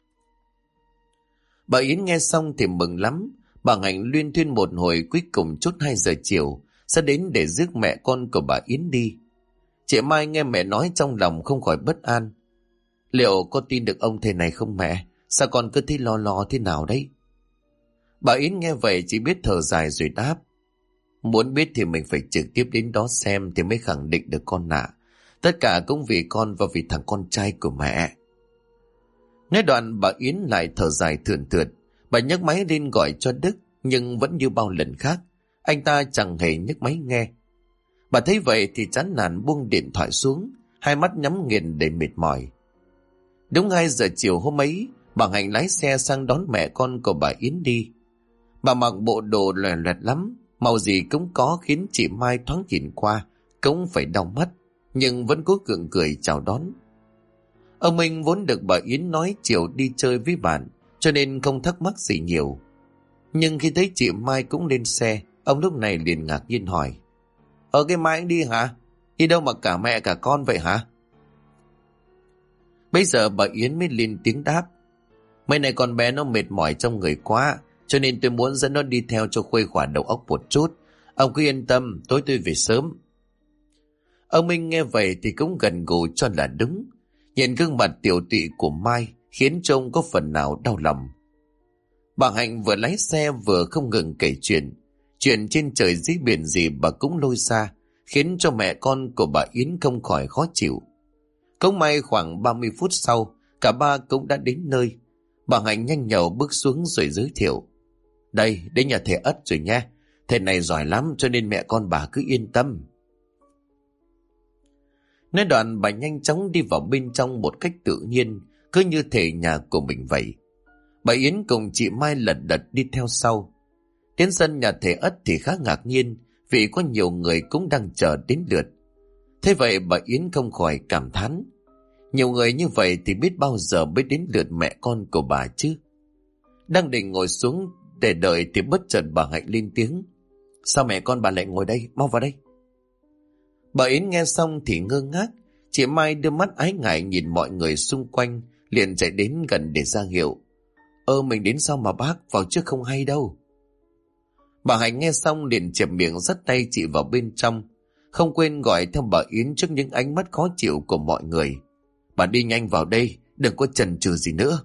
Bà Yến nghe xong thì mừng lắm. Bà Hạnh luyên thuyên một hồi cuối cùng chút 2 giờ chiều sẽ đến để rước mẹ con của bà Yến đi. Chị Mai nghe mẹ nói trong lòng không khỏi bất an. Liệu có tin được ông thầy này không mẹ? Sao con cứ thấy lo lo thế nào đấy? Bà Yến nghe vậy chỉ biết thở dài rồi đáp. Muốn biết thì mình phải trực tiếp đến đó xem thì mới khẳng định được con ạ. Tất cả cũng vì con và vì thằng con trai của mẹ. Nói đoạn bà Yến lại thở dài thườn thượt. Bà nhấc máy lên gọi cho Đức, nhưng vẫn như bao lần khác, anh ta chẳng hề nhấc máy nghe. Bà thấy vậy thì chán nản buông điện thoại xuống, hai mắt nhắm nghiền để mệt mỏi. Đúng 2 giờ chiều hôm ấy, bà Hạnh lái xe sang đón mẹ con của bà Yến đi. Bà mặc bộ đồ loè loẹt lắm, màu gì cũng có khiến chị Mai thoáng nhìn qua cũng phải đau mắt, nhưng vẫn cố gượng cười chào đón. Ông Minh vốn được bà Yến nói chiều đi chơi với bạn, cho nên không thắc mắc gì nhiều. Nhưng khi thấy chị Mai cũng lên xe, ông lúc này liền ngạc nhiên hỏi. Cái Mai anh đi hả? Đi đâu mà cả mẹ cả con vậy hả? Bây giờ bà Yến mới lên tiếng đáp. Mấy này con bé nó mệt mỏi trong người quá, cho nên tôi muốn dẫn nó đi theo cho khuây khỏa đầu óc một chút. Ông cứ yên tâm, tối tôi về sớm. Ông Minh nghe vậy thì cũng gần gù cho là đúng. Nhìn gương mặt tiểu tụy của Mai khiến trông có phần nào đau lòng. Bà Hạnh vừa lái xe vừa không ngừng kể chuyện. Chuyện trên trời dưới biển gì bà cũng lôi ra, khiến cho mẹ con của bà Yến không khỏi khó chịu. Cũng may khoảng 30 phút sau, cả ba cũng đã đến nơi. Bà Hạnh nhanh nhẩu bước xuống rồi giới thiệu. Đây, đến nhà thầy Ất rồi nha. Thầy này giỏi lắm cho nên mẹ con bà cứ yên tâm. Nói đoạn bà nhanh chóng đi vào bên trong một cách tự nhiên, cứ như thể nhà của mình vậy. Bà Yến cùng chị Mai lật đật đi theo sau. Đến sân nhà thầy Ất thì khá ngạc nhiên vì có nhiều người cũng đang chờ đến lượt. Thế vậy bà Yến không khỏi cảm thán. Nhiều người như vậy thì biết bao giờ mới đến lượt mẹ con của bà chứ. Đang định ngồi xuống để đợi thì bất chợt bà Hạnh lên tiếng. Sao mẹ con bà lại ngồi đây? Mau vào đây. Bà Yến nghe xong thì ngơ ngác. Chị Mai đưa mắt ái ngại nhìn mọi người xung quanh, liền chạy đến gần để ra hiệu. Mình đến sau mà bác, vào trước không hay đâu. Bà Hạnh nghe xong liền chẹp miệng dắt tay chị vào bên trong, không quên gọi theo bà Yến trước những ánh mắt khó chịu của mọi người. Bà đi nhanh vào đây, đừng có chần chừ gì nữa.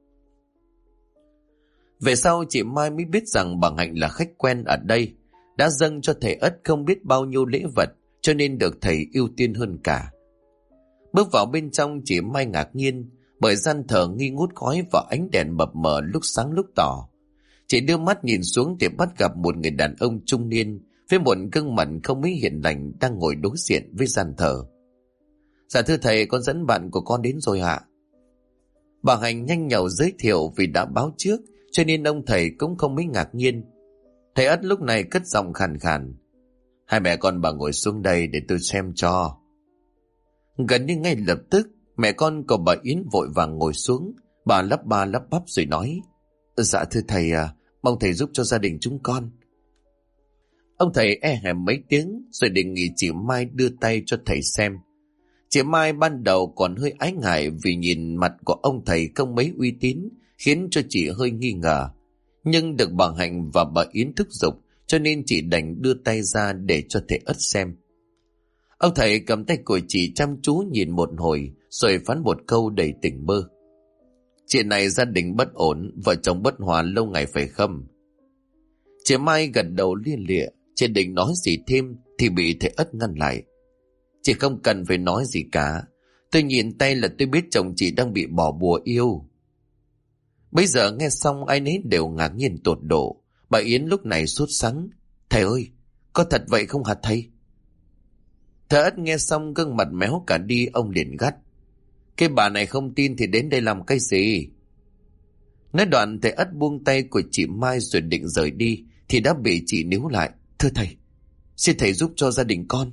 Về sau chị Mai mới biết rằng bà Hạnh là khách quen ở đây, đã dâng cho thầy Ất không biết bao nhiêu lễ vật, cho nên được thầy ưu tiên hơn cả. Bước vào bên trong, chị Mai ngạc nhiên bởi gian thờ nghi ngút khói và ánh đèn mập mờ lúc sáng lúc tỏ. Chị đưa mắt nhìn xuống thì bắt gặp một người đàn ông trung niên với một gương mặt không mấy hiền lành đang ngồi đối diện với gian thờ. Dạ thưa thầy, con dẫn bạn của con đến rồi ạ. Bà Hạnh nhanh nhậu giới thiệu vì đã báo trước, cho nên ông thầy cũng không mấy ngạc nhiên. Thầy Ất lúc này cất giọng khàn khàn. Hai mẹ con bà ngồi xuống đây để tôi xem cho. Gần như ngay lập tức, mẹ con của bà Yến vội vàng ngồi xuống. Bà lắp ba lắp bắp rồi nói. Dạ thưa thầy, mong thầy giúp cho gia đình chúng con. Ông thầy e hèm mấy tiếng rồi đề nghị chị Mai đưa tay cho thầy xem. Chị Mai ban đầu còn hơi ái ngại vì nhìn mặt của ông thầy không mấy uy tín, khiến cho chị hơi nghi ngờ. Nhưng được bà Hạnh và bà Yến thúc giục, cho nên chị đành đưa tay ra để cho thầy Ất xem. Ông thầy cầm tay của chị chăm chú nhìn một hồi, rồi phán một câu đầy tỉnh mơ. Chị này gia đình bất ổn, vợ chồng bất hòa lâu ngày phải không? Chị Mai gật đầu lia lịa, chị định nói gì thêm thì bị thầy Ất ngăn lại. Chị không cần phải nói gì cả, tôi nhìn tay là tôi biết chồng chị đang bị bỏ bùa yêu. Bây giờ nghe xong ai nấy đều ngạc nhiên tột độ. Bà Yến lúc này sốt sắng. Thầy ơi, có thật vậy không hả thầy? Thầy Ất nghe xong gương mặt méo cả đi, ông liền gắt. Cái bà này không tin thì đến đây làm cái gì? Nói đoạn thầy Ất buông tay của chị Mai rồi định rời đi thì đã bị chị níu lại. Thưa thầy, xin thầy giúp cho gia đình con.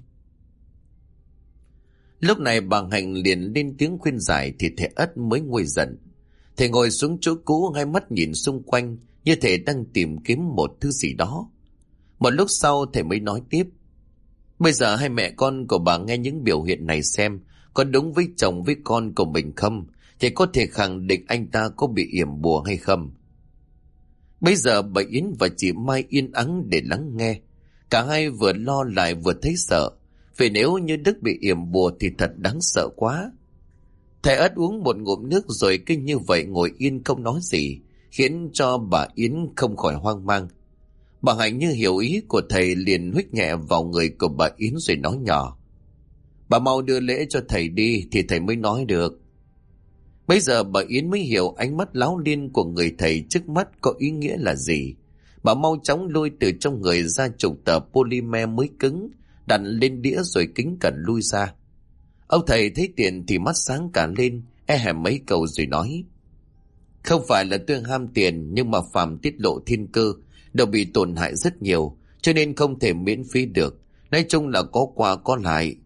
Lúc này bà Hạnh liền lên tiếng khuyên giải thì thầy Ất mới nguôi giận. Thầy ngồi xuống chỗ cũ, hai mắt nhìn xung quanh như thể đang tìm kiếm một thứ gì đó. Một lúc sau thầy mới nói tiếp. Bây giờ hai mẹ con của bà nghe những biểu hiện này xem có đúng với chồng với con của mình không, thì có thể khẳng định anh ta có bị yểm bùa hay không. Bây giờ bà Yến và chị Mai yên ắng để lắng nghe. Cả hai vừa lo lại vừa thấy sợ, vì nếu như Đức bị yểm bùa thì thật đáng sợ quá. Thầy Ất uống một ngụm nước rồi cứ như vậy ngồi yên không nói gì, khiến cho bà Yến không khỏi hoang mang. Bà Hạnh như hiểu ý của thầy liền huých nhẹ vào người của bà Yến rồi nói nhỏ. Bà mau đưa lễ cho thầy đi thì thầy mới nói được. Bây giờ bà Yến mới hiểu ánh mắt láo liên của người thầy trước mắt có ý nghĩa là gì. Bà mau chóng lôi từ trong người ra chục tờ polymer mới cứng, đặt lên đĩa rồi kính cẩn lui ra. Ông thầy thấy tiền thì mắt sáng cả lên, e hèm mấy câu rồi nói. Không phải là tôi ham tiền, nhưng mà phàm tiết lộ thiên cơ đều bị tổn hại rất nhiều, cho nên không thể miễn phí được. Nói chung là có qua có lại.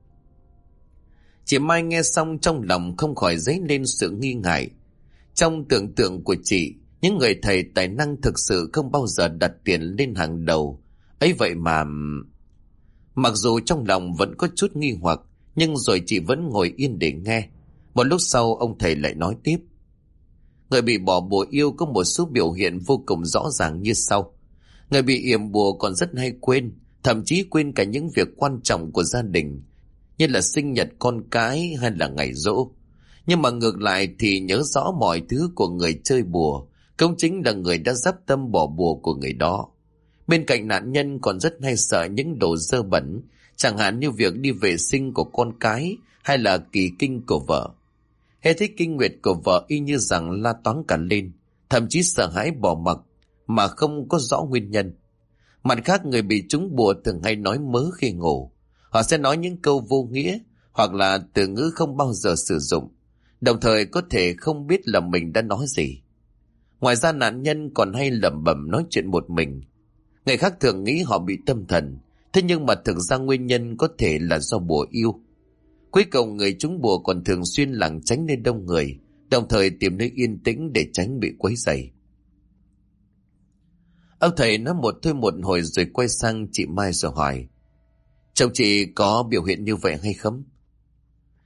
Chị Mai nghe xong trong lòng không khỏi dấy lên sự nghi ngại. Trong tưởng tượng của chị, những người thầy tài năng thực sự không bao giờ đặt tiền lên hàng đầu. Ấy vậy mà... Mặc dù trong lòng vẫn có chút nghi hoặc, nhưng rồi chị vẫn ngồi yên để nghe. Một lúc sau ông thầy lại nói tiếp. Người bị bỏ bùa yêu có một số biểu hiện vô cùng rõ ràng như sau. Người bị yểm bùa còn rất hay quên, thậm chí quên cả những việc quan trọng của gia đình, như là sinh nhật con cái hay là ngày giỗ. Nhưng mà ngược lại thì nhớ rõ mọi thứ của người chơi bùa, cũng chính là người đã dắp tâm bỏ bùa của người đó. Bên cạnh nạn nhân còn rất hay sợ những đồ dơ bẩn, chẳng hạn như việc đi vệ sinh của con cái hay là kỳ kinh của vợ. Hễ thấy kinh nguyệt của vợ y như rằng la toáng cả lên, thậm chí sợ hãi bỏ mặc mà không có rõ nguyên nhân. Mặt khác, người bị trúng bùa thường hay nói mớ khi ngủ. Họ sẽ nói những câu vô nghĩa hoặc là từ ngữ không bao giờ sử dụng, đồng thời có thể không biết là mình đã nói gì. Ngoài ra nạn nhân còn hay lẩm bẩm nói chuyện một mình. Người khác thường nghĩ họ bị tâm thần, thế nhưng mà thực ra nguyên nhân có thể là do bùa yêu. Cuối cùng người trúng bùa còn thường xuyên lảng tránh nơi đông người, đồng thời tìm nơi yên tĩnh để tránh bị quấy rầy. Ông thầy nói một thôi một hồi rồi quay sang chị Mai rồi hỏi. Chồng chị có biểu hiện như vậy hay không?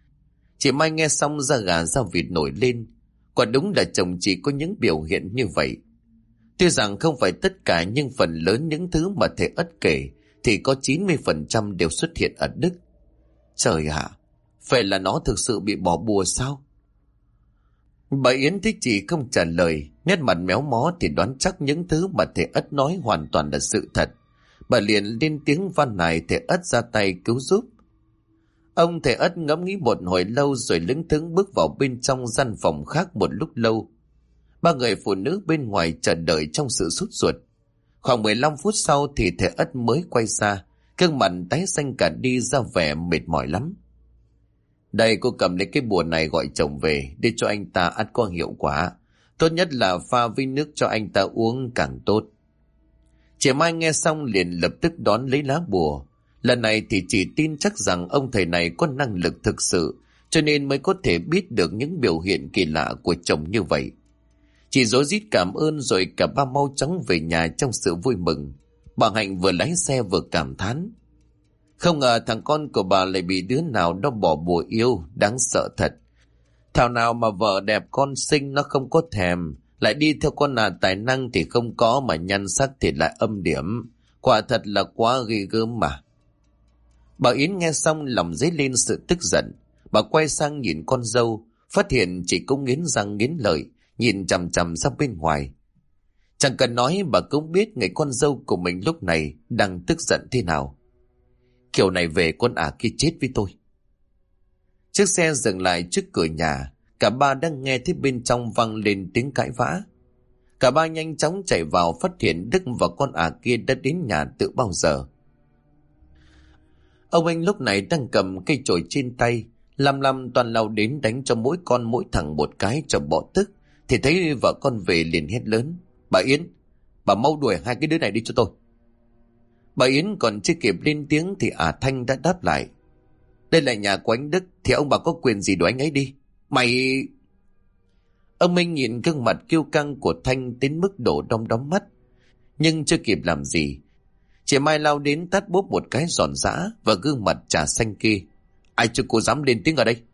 Chị Mai nghe xong da gà da vịt nổi lên. Quả đúng là chồng chị có những biểu hiện như vậy. Tuy rằng không phải tất cả, nhưng phần lớn những thứ mà thầy Ất kể thì có 90% đều xuất hiện ở Đức. Trời ạ, vậy là nó thực sự bị bỏ bùa sao? Bà Yến thấy chị không trả lời, nét mặt méo mó thì đoán chắc những thứ mà thầy Ất nói hoàn toàn là sự thật. Bà liền lên tiếng van nài thầy Ất ra tay cứu giúp. Ông thầy Ất ngẫm nghĩ một hồi lâu rồi lững thững bước vào bên trong gian phòng khác một lúc lâu. Ba người phụ nữ bên ngoài chờ đợi trong sự sốt ruột. Khoảng 15 phút sau thì thầy Ất mới quay ra, gương mặt tái xanh cả đi, ra vẻ mệt mỏi lắm. Đây, cô cầm lấy cái bùa này gọi chồng về để cho anh ta ăn có hiệu quả. Tốt nhất là pha với nước cho anh ta uống càng tốt. Chị Mai nghe xong liền lập tức đón lấy lá bùa. Lần này thì chỉ tin chắc rằng ông thầy này có năng lực thực sự, cho nên mới có thể biết được những biểu hiện kỳ lạ của chồng như vậy. Chị rối rít cảm ơn rồi cả ba mau chóng về nhà trong sự vui mừng. Bà Hạnh vừa lái xe vừa cảm thán. Không ngờ thằng con của bà lại bị đứa nào đó bỏ bùa yêu, đáng sợ thật. Thảo nào mà vợ đẹp con xinh nó không có thèm, lại đi theo con tài năng thì không có, mà nhan sắc thì lại âm điểm. Quả thật là quá ghê gớm mà. Bà Yến nghe xong lòng dấy lên sự tức giận. Bà quay sang nhìn con dâu, phát hiện chị cũng nghiến răng nghiến lợi, nhìn chằm chằm ra bên ngoài. Chẳng cần nói, bà cũng biết người con dâu của mình lúc này đang tức giận thế nào. Kiểu này về con kia chết với tôi. Chiếc xe dừng lại trước cửa nhà. Cả ba đang nghe thấy bên trong vang lên tiếng cãi vã. Cả ba nhanh chóng chạy vào, phát hiện Đức và con kia đã đến nhà từ bao giờ. Ông anh lúc này đang cầm cây chổi trên tay, lăm toàn lao đến đánh cho mỗi thằng một cái cho bỏ tức. Thì thấy vợ con về liền hét lớn. Bà Yến, bà mau đuổi hai cái đứa này đi cho tôi. Bà Yến còn chưa kịp lên tiếng thì Thanh đã đáp lại. Đây là nhà của anh Đức, thì ông bà có quyền gì đuổi anh ấy đi? Mày... Ông Minh nhìn gương mặt kiêu căng của Thanh đến mức đổ đom đóm mắt. Nhưng chưa kịp làm gì, chị Mai lao đến tát bốp một cái giòn giã và gương mặt trà xanh kia. Ai cho cô dám lên tiếng ở đây?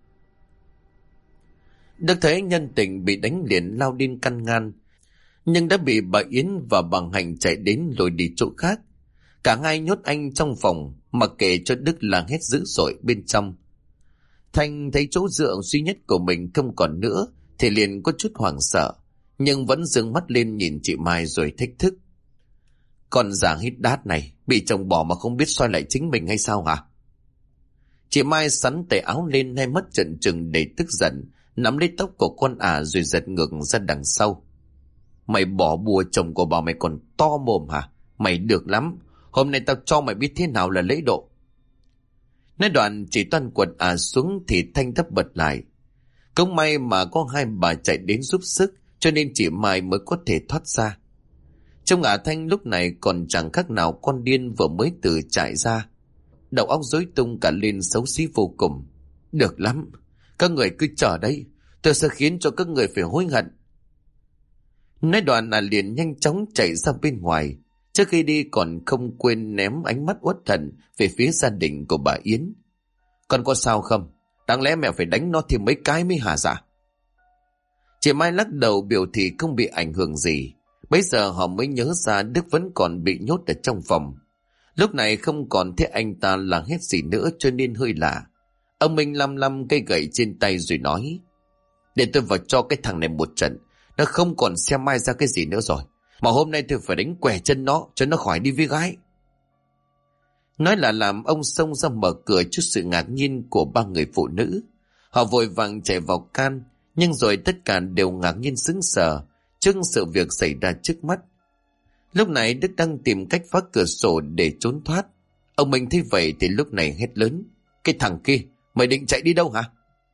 Đức thấy nhân tình bị đánh liền lao đến căn ngăn, nhưng đã bị bà Yến và bà Hạnh chạy đến lôi đi chỗ khác. Cả hai nhốt anh trong phòng, mặc kệ cho Đức la hét dữ dội bên trong. Thanh thấy chỗ dựa duy nhất của mình không còn nữa thì liền có chút hoảng sợ, nhưng vẫn giương mắt lên nhìn chị Mai rồi thách thức. Con già hít đát này, bị chồng bỏ mà không biết xoay lại chính mình hay sao hả? Chị Mai sắn tay áo lên, hay mất chần chừng để tức giận, nắm lấy tóc của con rồi giật ngược ra đằng sau. Mày bỏ bùa chồng của bà mày còn to mồm hả? Mày được lắm, hôm nay tao cho mày biết thế nào là lễ độ. Nói đoạn chỉ toan quật xuống thì Thanh thấp bật lại. Cũng may mà có hai bà chạy đến giúp sức, cho nên chị Mai mới có thể thoát ra. Trông Thanh lúc này còn chẳng khác nào con điên vừa mới từ trại ra. Đầu óc rối tung cả lên, xấu xí vô cùng. Được lắm, các người cứ chờ đấy, tôi sẽ khiến cho các người phải hối hận. Nói đoạn liền nhanh chóng chạy ra bên ngoài. Trước khi đi còn không quên ném ánh mắt uất hận về phía gia đình của bà Yến. Con có sao không? Đáng lẽ mẹ phải đánh nó thêm mấy cái mới hả dạ? Chị Mai lắc đầu biểu thị không bị ảnh hưởng gì. Bây giờ họ mới nhớ ra Đức vẫn còn bị nhốt ở trong phòng. Lúc này không còn thấy anh ta là hết gì nữa, cho nên hơi lạ. Ông Minh lăm cây gậy trên tay rồi nói. Để tôi vào cho cái thằng này một trận. Nó không còn xem Mai ra cái gì nữa rồi. Mà hôm nay tôi phải đánh què chân nó cho nó khỏi đi với gái. Nói là làm ông xông ra mở cửa trước sự ngạc nhiên của ba người phụ nữ. Họ vội vàng chạy vào can, nhưng rồi tất cả đều ngạc nhiên sững sờ trước sự việc xảy ra trước mắt. Lúc này Đức đang tìm cách phá cửa sổ để trốn thoát. Ông Minh thấy vậy thì lúc này hét lớn. Cái thằng kia, mày định chạy đi đâu hả?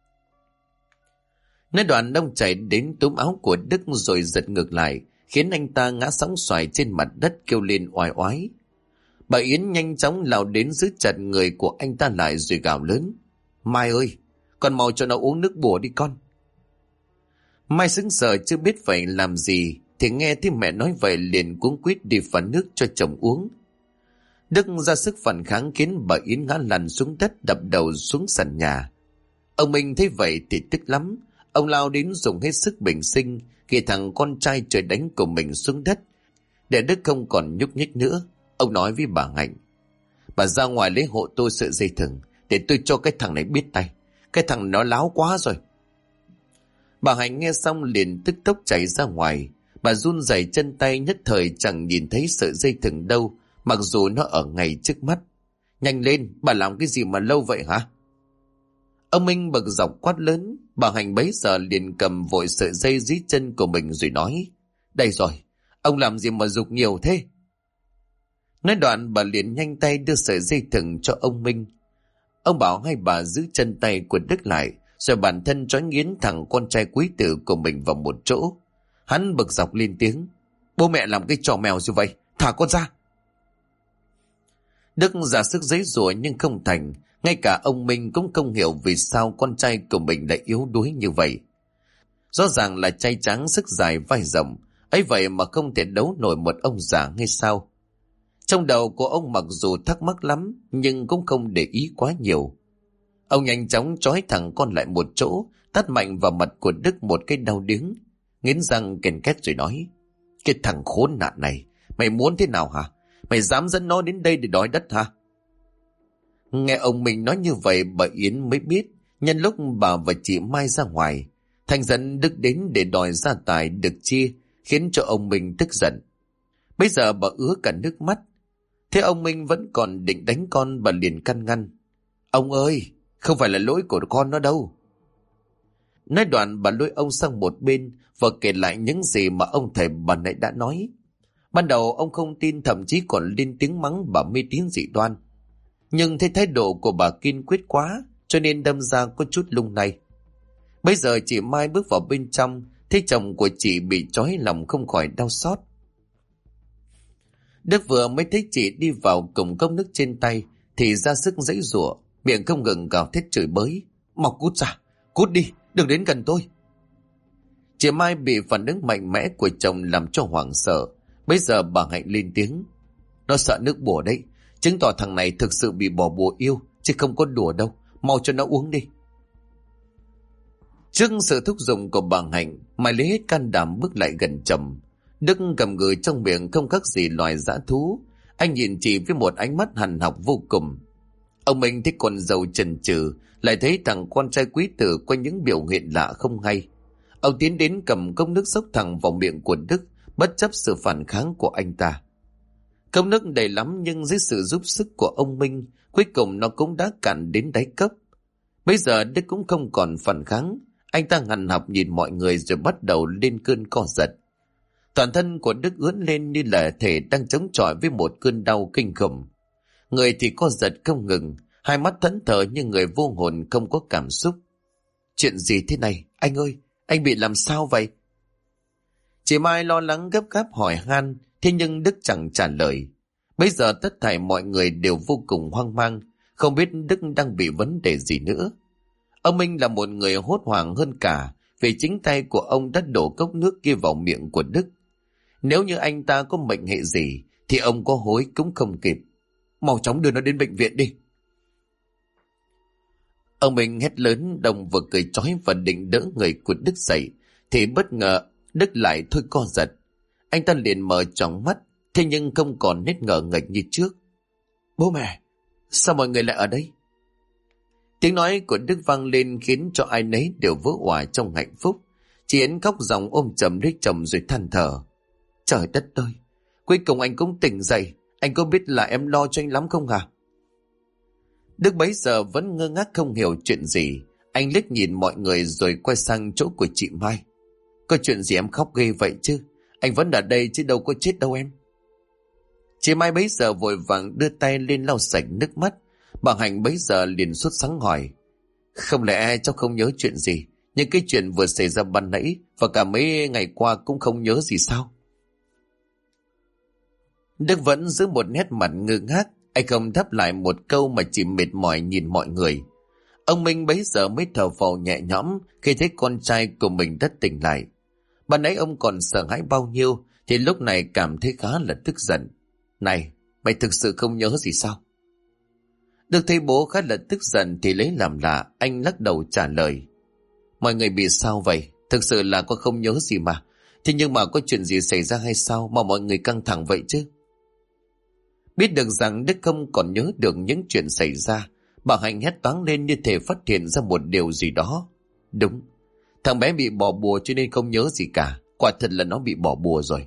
Nói đoạn ông chạy đến túm áo của Đức rồi giật ngược lại, khiến anh ta ngã sóng xoài trên mặt đất kêu lên oai oái. Bà Yến nhanh chóng lao đến giữ chặt người của anh ta lại rồi gào lớn. Mai ơi, con mau cho nó uống nước bùa đi con. Mai sững sờ chưa biết phải làm gì, thì nghe thấy mẹ nói vậy liền cuống quýt đi pha nước cho chồng uống. Đức ra sức phản kháng khiến bà Yến ngã lăn xuống đất, đập đầu xuống sàn nhà. Ông Minh thấy vậy thì tức lắm. Ông lao đến dùng hết sức bình sinh khi thằng con trai trời đánh của mình xuống đất, để Đức không còn nhúc nhích nữa. Ông nói với bà Hạnh: bà ra ngoài lấy hộ tôi sợi dây thừng, để tôi cho cái thằng này biết tay. Cái thằng nó láo quá rồi. Bà Hạnh nghe xong liền tức tốc chạy ra ngoài. Bà run rẩy chân tay, nhất thời chẳng nhìn thấy sợi dây thừng đâu, mặc dù nó ở ngay trước mắt. Nhanh lên, bà làm cái gì mà lâu vậy hả? Ông Minh bực dọc quát lớn. Bà Hạnh bấy giờ liền cầm vội sợi dây dưới chân của mình rồi nói: đây rồi, ông làm gì mà giục nhiều thế? Nói đoạn bà liền nhanh tay đưa sợi dây thừng cho ông Minh. Ông bảo hai bà giữ chân tay của Đức lại, rồi bản thân trói nghiến thằng con trai quý tử của mình vào một chỗ. Hắn bực dọc lên tiếng: bố mẹ làm cái trò mèo gì vậy, thả con ra. Đức ra sức giãy giụa nhưng không thành. Ngay cả ông Minh cũng không hiểu vì sao con trai của mình lại yếu đuối như vậy. Rõ ràng là trai tráng sức dài vai rộng, ấy vậy mà không thể đấu nổi một ông già hay sao? Trong đầu của ông mặc dù thắc mắc lắm, nhưng cũng không để ý quá nhiều. Ông nhanh chóng trói thằng con lại một chỗ, tát mạnh vào mặt của Đức một cái đau điếng, nghiến răng ken két rồi nói: cái thằng khốn nạn này, mày muốn thế nào hả? Mày dám dẫn nó đến đây để đòi đất hả? Nghe ông mình nói như vậy, bà Yến mới biết nhân lúc bà và chị Mai ra ngoài, Thành dẫn Đức đến để đòi gia tài được chia, khiến cho ông Minh tức giận. Bây giờ bà ứa cả nước mắt. Thế ông Minh vẫn còn định đánh con, bà liền can ngăn: ông ơi, không phải là lỗi của con nó đâu. Nói đoạn bà lôi ông sang một bên và kể lại những gì mà ông thầy bà nãy đã nói. Ban đầu ông không tin, thậm chí còn lên tiếng mắng bà mê tín dị đoan. Nhưng thấy thái độ của bà kiên quyết quá, cho nên đâm ra có chút lung lay. Bây giờ chị Mai bước vào bên trong, thấy chồng của chị bị trói, lòng không khỏi đau xót. Đức vừa mới thấy chị đi vào cùng cốc nước trên tay thì ra sức giãy giụa, miệng không ngừng gào thét chửi bới: mau cút ra, cút đi, đừng đến gần tôi. Chị Mai bị phản ứng mạnh mẽ của chồng làm cho hoảng sợ. Bây giờ bà Hạnh lên tiếng: nó sợ nước bùa đấy, chứng tỏ thằng này thực sự bị bỏ bùa yêu, chứ không có đùa đâu, mau cho nó uống đi. Trước sự thúc giục của bà Hạnh, Mai lấy hết can đảm bước lại gần chồng. Đức cầm gửi trong miệng không khác gì loài dã thú. Anh nhìn chị với một ánh mắt hằn học vô cùng. Ông Minh thấy con dâu chần chừ, lại thấy thằng con trai quý tử có những biểu hiện lạ không hay. Ông tiến đến cầm cốc nước xốc thẳng vào miệng của Đức, bất chấp sự phản kháng của anh ta. Cốc nước đầy lắm, nhưng dưới sự giúp sức của ông Minh, cuối cùng nó cũng đã cạn đến đáy cốc. Bây giờ Đức cũng không còn phản kháng. Anh ta hằn học nhìn mọi người rồi bắt đầu lên cơn co giật. Toàn thân của Đức ướn lên như là thể đang chống chọi với một cơn đau kinh khủng. Người thì co giật không ngừng, hai mắt thẫn thờ như người vô hồn không có cảm xúc. Chuyện gì thế này, anh ơi, anh bị làm sao vậy? Chị Mai lo lắng gấp gáp hỏi han, thế nhưng Đức chẳng trả lời. Bây giờ tất thảy mọi người đều vô cùng hoang mang, không biết Đức đang bị vấn đề gì nữa. Ông Minh là một người hốt hoảng hơn cả, vì chính tay của ông đã đổ cốc nước kia vào miệng của Đức. Nếu như anh ta có mệnh hệ gì thì ông có hối cũng không kịp. Mau chóng đưa nó đến bệnh viện đi. Ông Minh hét lớn, đồng vừa cười chói và định đỡ người của Đức dậy thì bất ngờ Đức lại thôi co giật. Anh ta liền mở tròn mắt, thế nhưng không còn nét ngờ nghệch như trước. Bố mẹ, sao mọi người lại ở đây? Tiếng nói của Đức vang lên khiến cho ai nấy đều vỡ òa trong hạnh phúc. Chị Yến khóc ròng ôm chầm lấy chồng rồi than thở: trời đất ơi, cuối cùng anh cũng tỉnh dậy. Anh có biết là em lo cho anh lắm không hả? Đức bấy giờ vẫn ngơ ngác không hiểu chuyện gì. Anh liếc nhìn mọi người rồi quay sang chỗ của chị Mai. Có chuyện gì em khóc ghê vậy chứ? Anh vẫn ở đây chứ đâu có chết đâu em. Chị Mai bấy giờ vội vàng đưa tay lên lau sạch nước mắt. Bà Hạnh bấy giờ liền sốt sắng hỏi: không lẽ cháu không nhớ chuyện gì? Nhưng cái chuyện vừa xảy ra ban nãy và cả mấy ngày qua cũng không nhớ gì sao? Đức vẫn giữ một nét mặt ngơ ngác. Anh không đáp lại một câu mà chỉ mệt mỏi nhìn mọi người. Ông Minh bấy giờ mới thở phào nhẹ nhõm khi thấy con trai của mình đã tỉnh lại. Ban nãy ông còn sợ hãi bao nhiêu thì lúc này cảm thấy khá là tức giận. Này, mày thực sự không nhớ gì sao? Đức thấy bố khá là tức giận thì lấy làm lạ, anh lắc đầu trả lời. Mọi người bị sao vậy? Thực sự là con không nhớ gì mà. Thế nhưng mà có chuyện gì xảy ra hay sao mà mọi người căng thẳng vậy chứ? Biết được rằng Đức không còn nhớ được những chuyện xảy ra, bà Hạnh hét toáng lên như thể phát hiện ra một điều gì đó. Đúng, thằng bé bị bỏ bùa cho nên không nhớ gì cả. Quả thật là nó bị bỏ bùa rồi.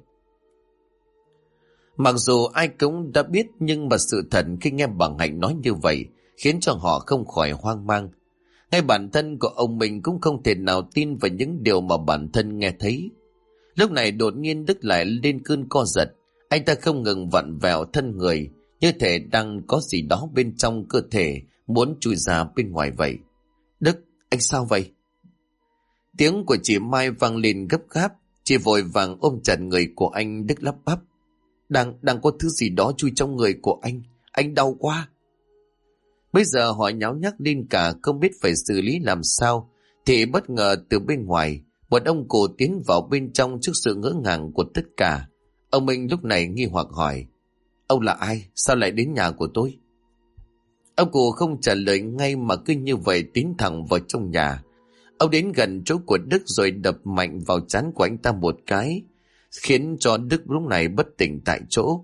Mặc dù ai cũng đã biết, nhưng mà sự thật khi nghe bà Hạnh nói như vậy khiến cho họ không khỏi hoang mang. Ngay bản thân của ông mình cũng không thể nào tin vào những điều mà bản thân nghe thấy. Lúc này đột nhiên Đức lại lên cơn co giật. Anh ta không ngừng vặn vẹo thân người, như thể đang có gì đó bên trong cơ thể muốn chui ra bên ngoài vậy. Đức, anh sao vậy? Tiếng của chị Mai vang lên gấp gáp. Chị vội vàng ôm chặt người của anh. Đức lắp bắp. Đang có thứ gì đó chui trong người của anh đau quá. Bây giờ họ nháo nhác lên cả, không biết phải xử lý làm sao, thì bất ngờ từ bên ngoài một ông cụ tiến vào bên trong trước sự ngỡ ngàng của tất cả. Ông Minh lúc này nghi hoặc hỏi: Ông là ai? Sao lại đến nhà của tôi? Ông cụ không trả lời ngay mà cứ như vậy tiến thẳng vào trong nhà. Ông đến gần chỗ của Đức rồi đập mạnh vào trán của anh ta một cái, khiến cho Đức lúc này bất tỉnh tại chỗ.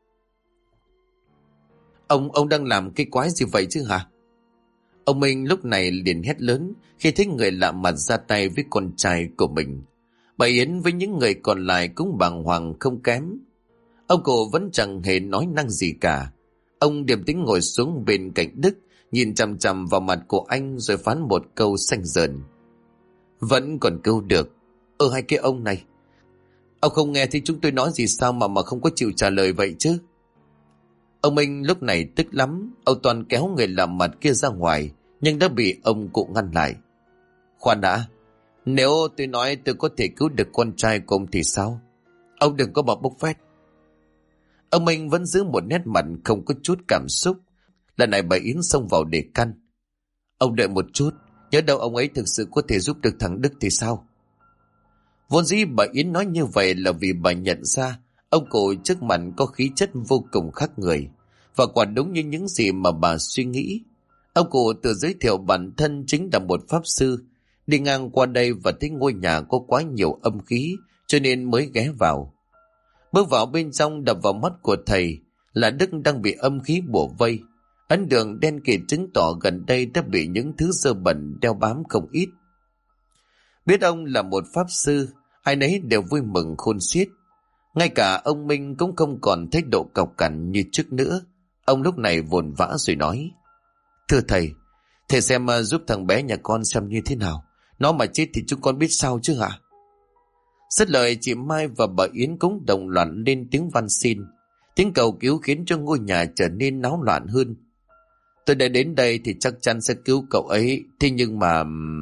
Ông đang làm cái quái gì vậy chứ hả? Ông Minh lúc này liền hét lớn khi thấy người lạ mặt ra tay với con trai của mình. Bà Yến với những người còn lại cũng bàng hoàng không kém. Ông cụ vẫn chẳng hề nói năng gì cả. Ông điềm tĩnh ngồi xuống bên cạnh Đức, nhìn chằm chằm vào mặt của anh rồi phán một câu xanh dờn. Vẫn còn câu được. Hai cái ông này, ông không nghe thấy chúng tôi nói gì sao mà không có chịu trả lời vậy chứ? Ông Minh lúc này tức lắm. Ông toàn kéo người làm mặt kia ra ngoài, nhưng đã bị ông cụ ngăn lại. Khoan đã, nếu tôi nói tôi có thể cứu được con trai của ông thì sao? Ông đừng có mà bốc phét. Ông Minh vẫn giữ một nét mặt không có chút cảm xúc. Lần này bà Yến xông vào để căn. Ông đợi một chút, nhớ đâu ông ấy thực sự có thể giúp được thằng Đức thì sao? Vốn dĩ bà Yến nói như vậy là vì bà nhận ra ông cụ trước mặt có khí chất vô cùng khác người. Và quả đúng như những gì mà bà suy nghĩ. Ông cụ tự giới thiệu bản thân chính là một pháp sư, đi ngang qua đây và thấy ngôi nhà có quá nhiều âm khí cho nên mới ghé vào. Bước vào bên trong, đập vào mắt của thầy là Đức đang bị âm khí bủa vây. Ấn đường đen kịt chứng tỏ gần đây đã bị những thứ dơ bẩn đeo bám không ít. Biết ông là một pháp sư, ai nấy đều vui mừng khôn xiết. Ngay cả ông Minh cũng không còn thái độ cọc cằn như trước nữa. Ông lúc này vồn vã rồi nói: Thưa thầy xem giúp thằng bé nhà con xem như thế nào. Nó mà chết thì chúng con biết sao chứ hả? Dứt lời, chị Mai và bà Yến cũng đồng loạt lên tiếng van xin. Tiếng cầu cứu khiến cho ngôi nhà trở nên náo loạn hơn. Tôi đã đến đây thì chắc chắn sẽ cứu cậu ấy. Thế nhưng mà...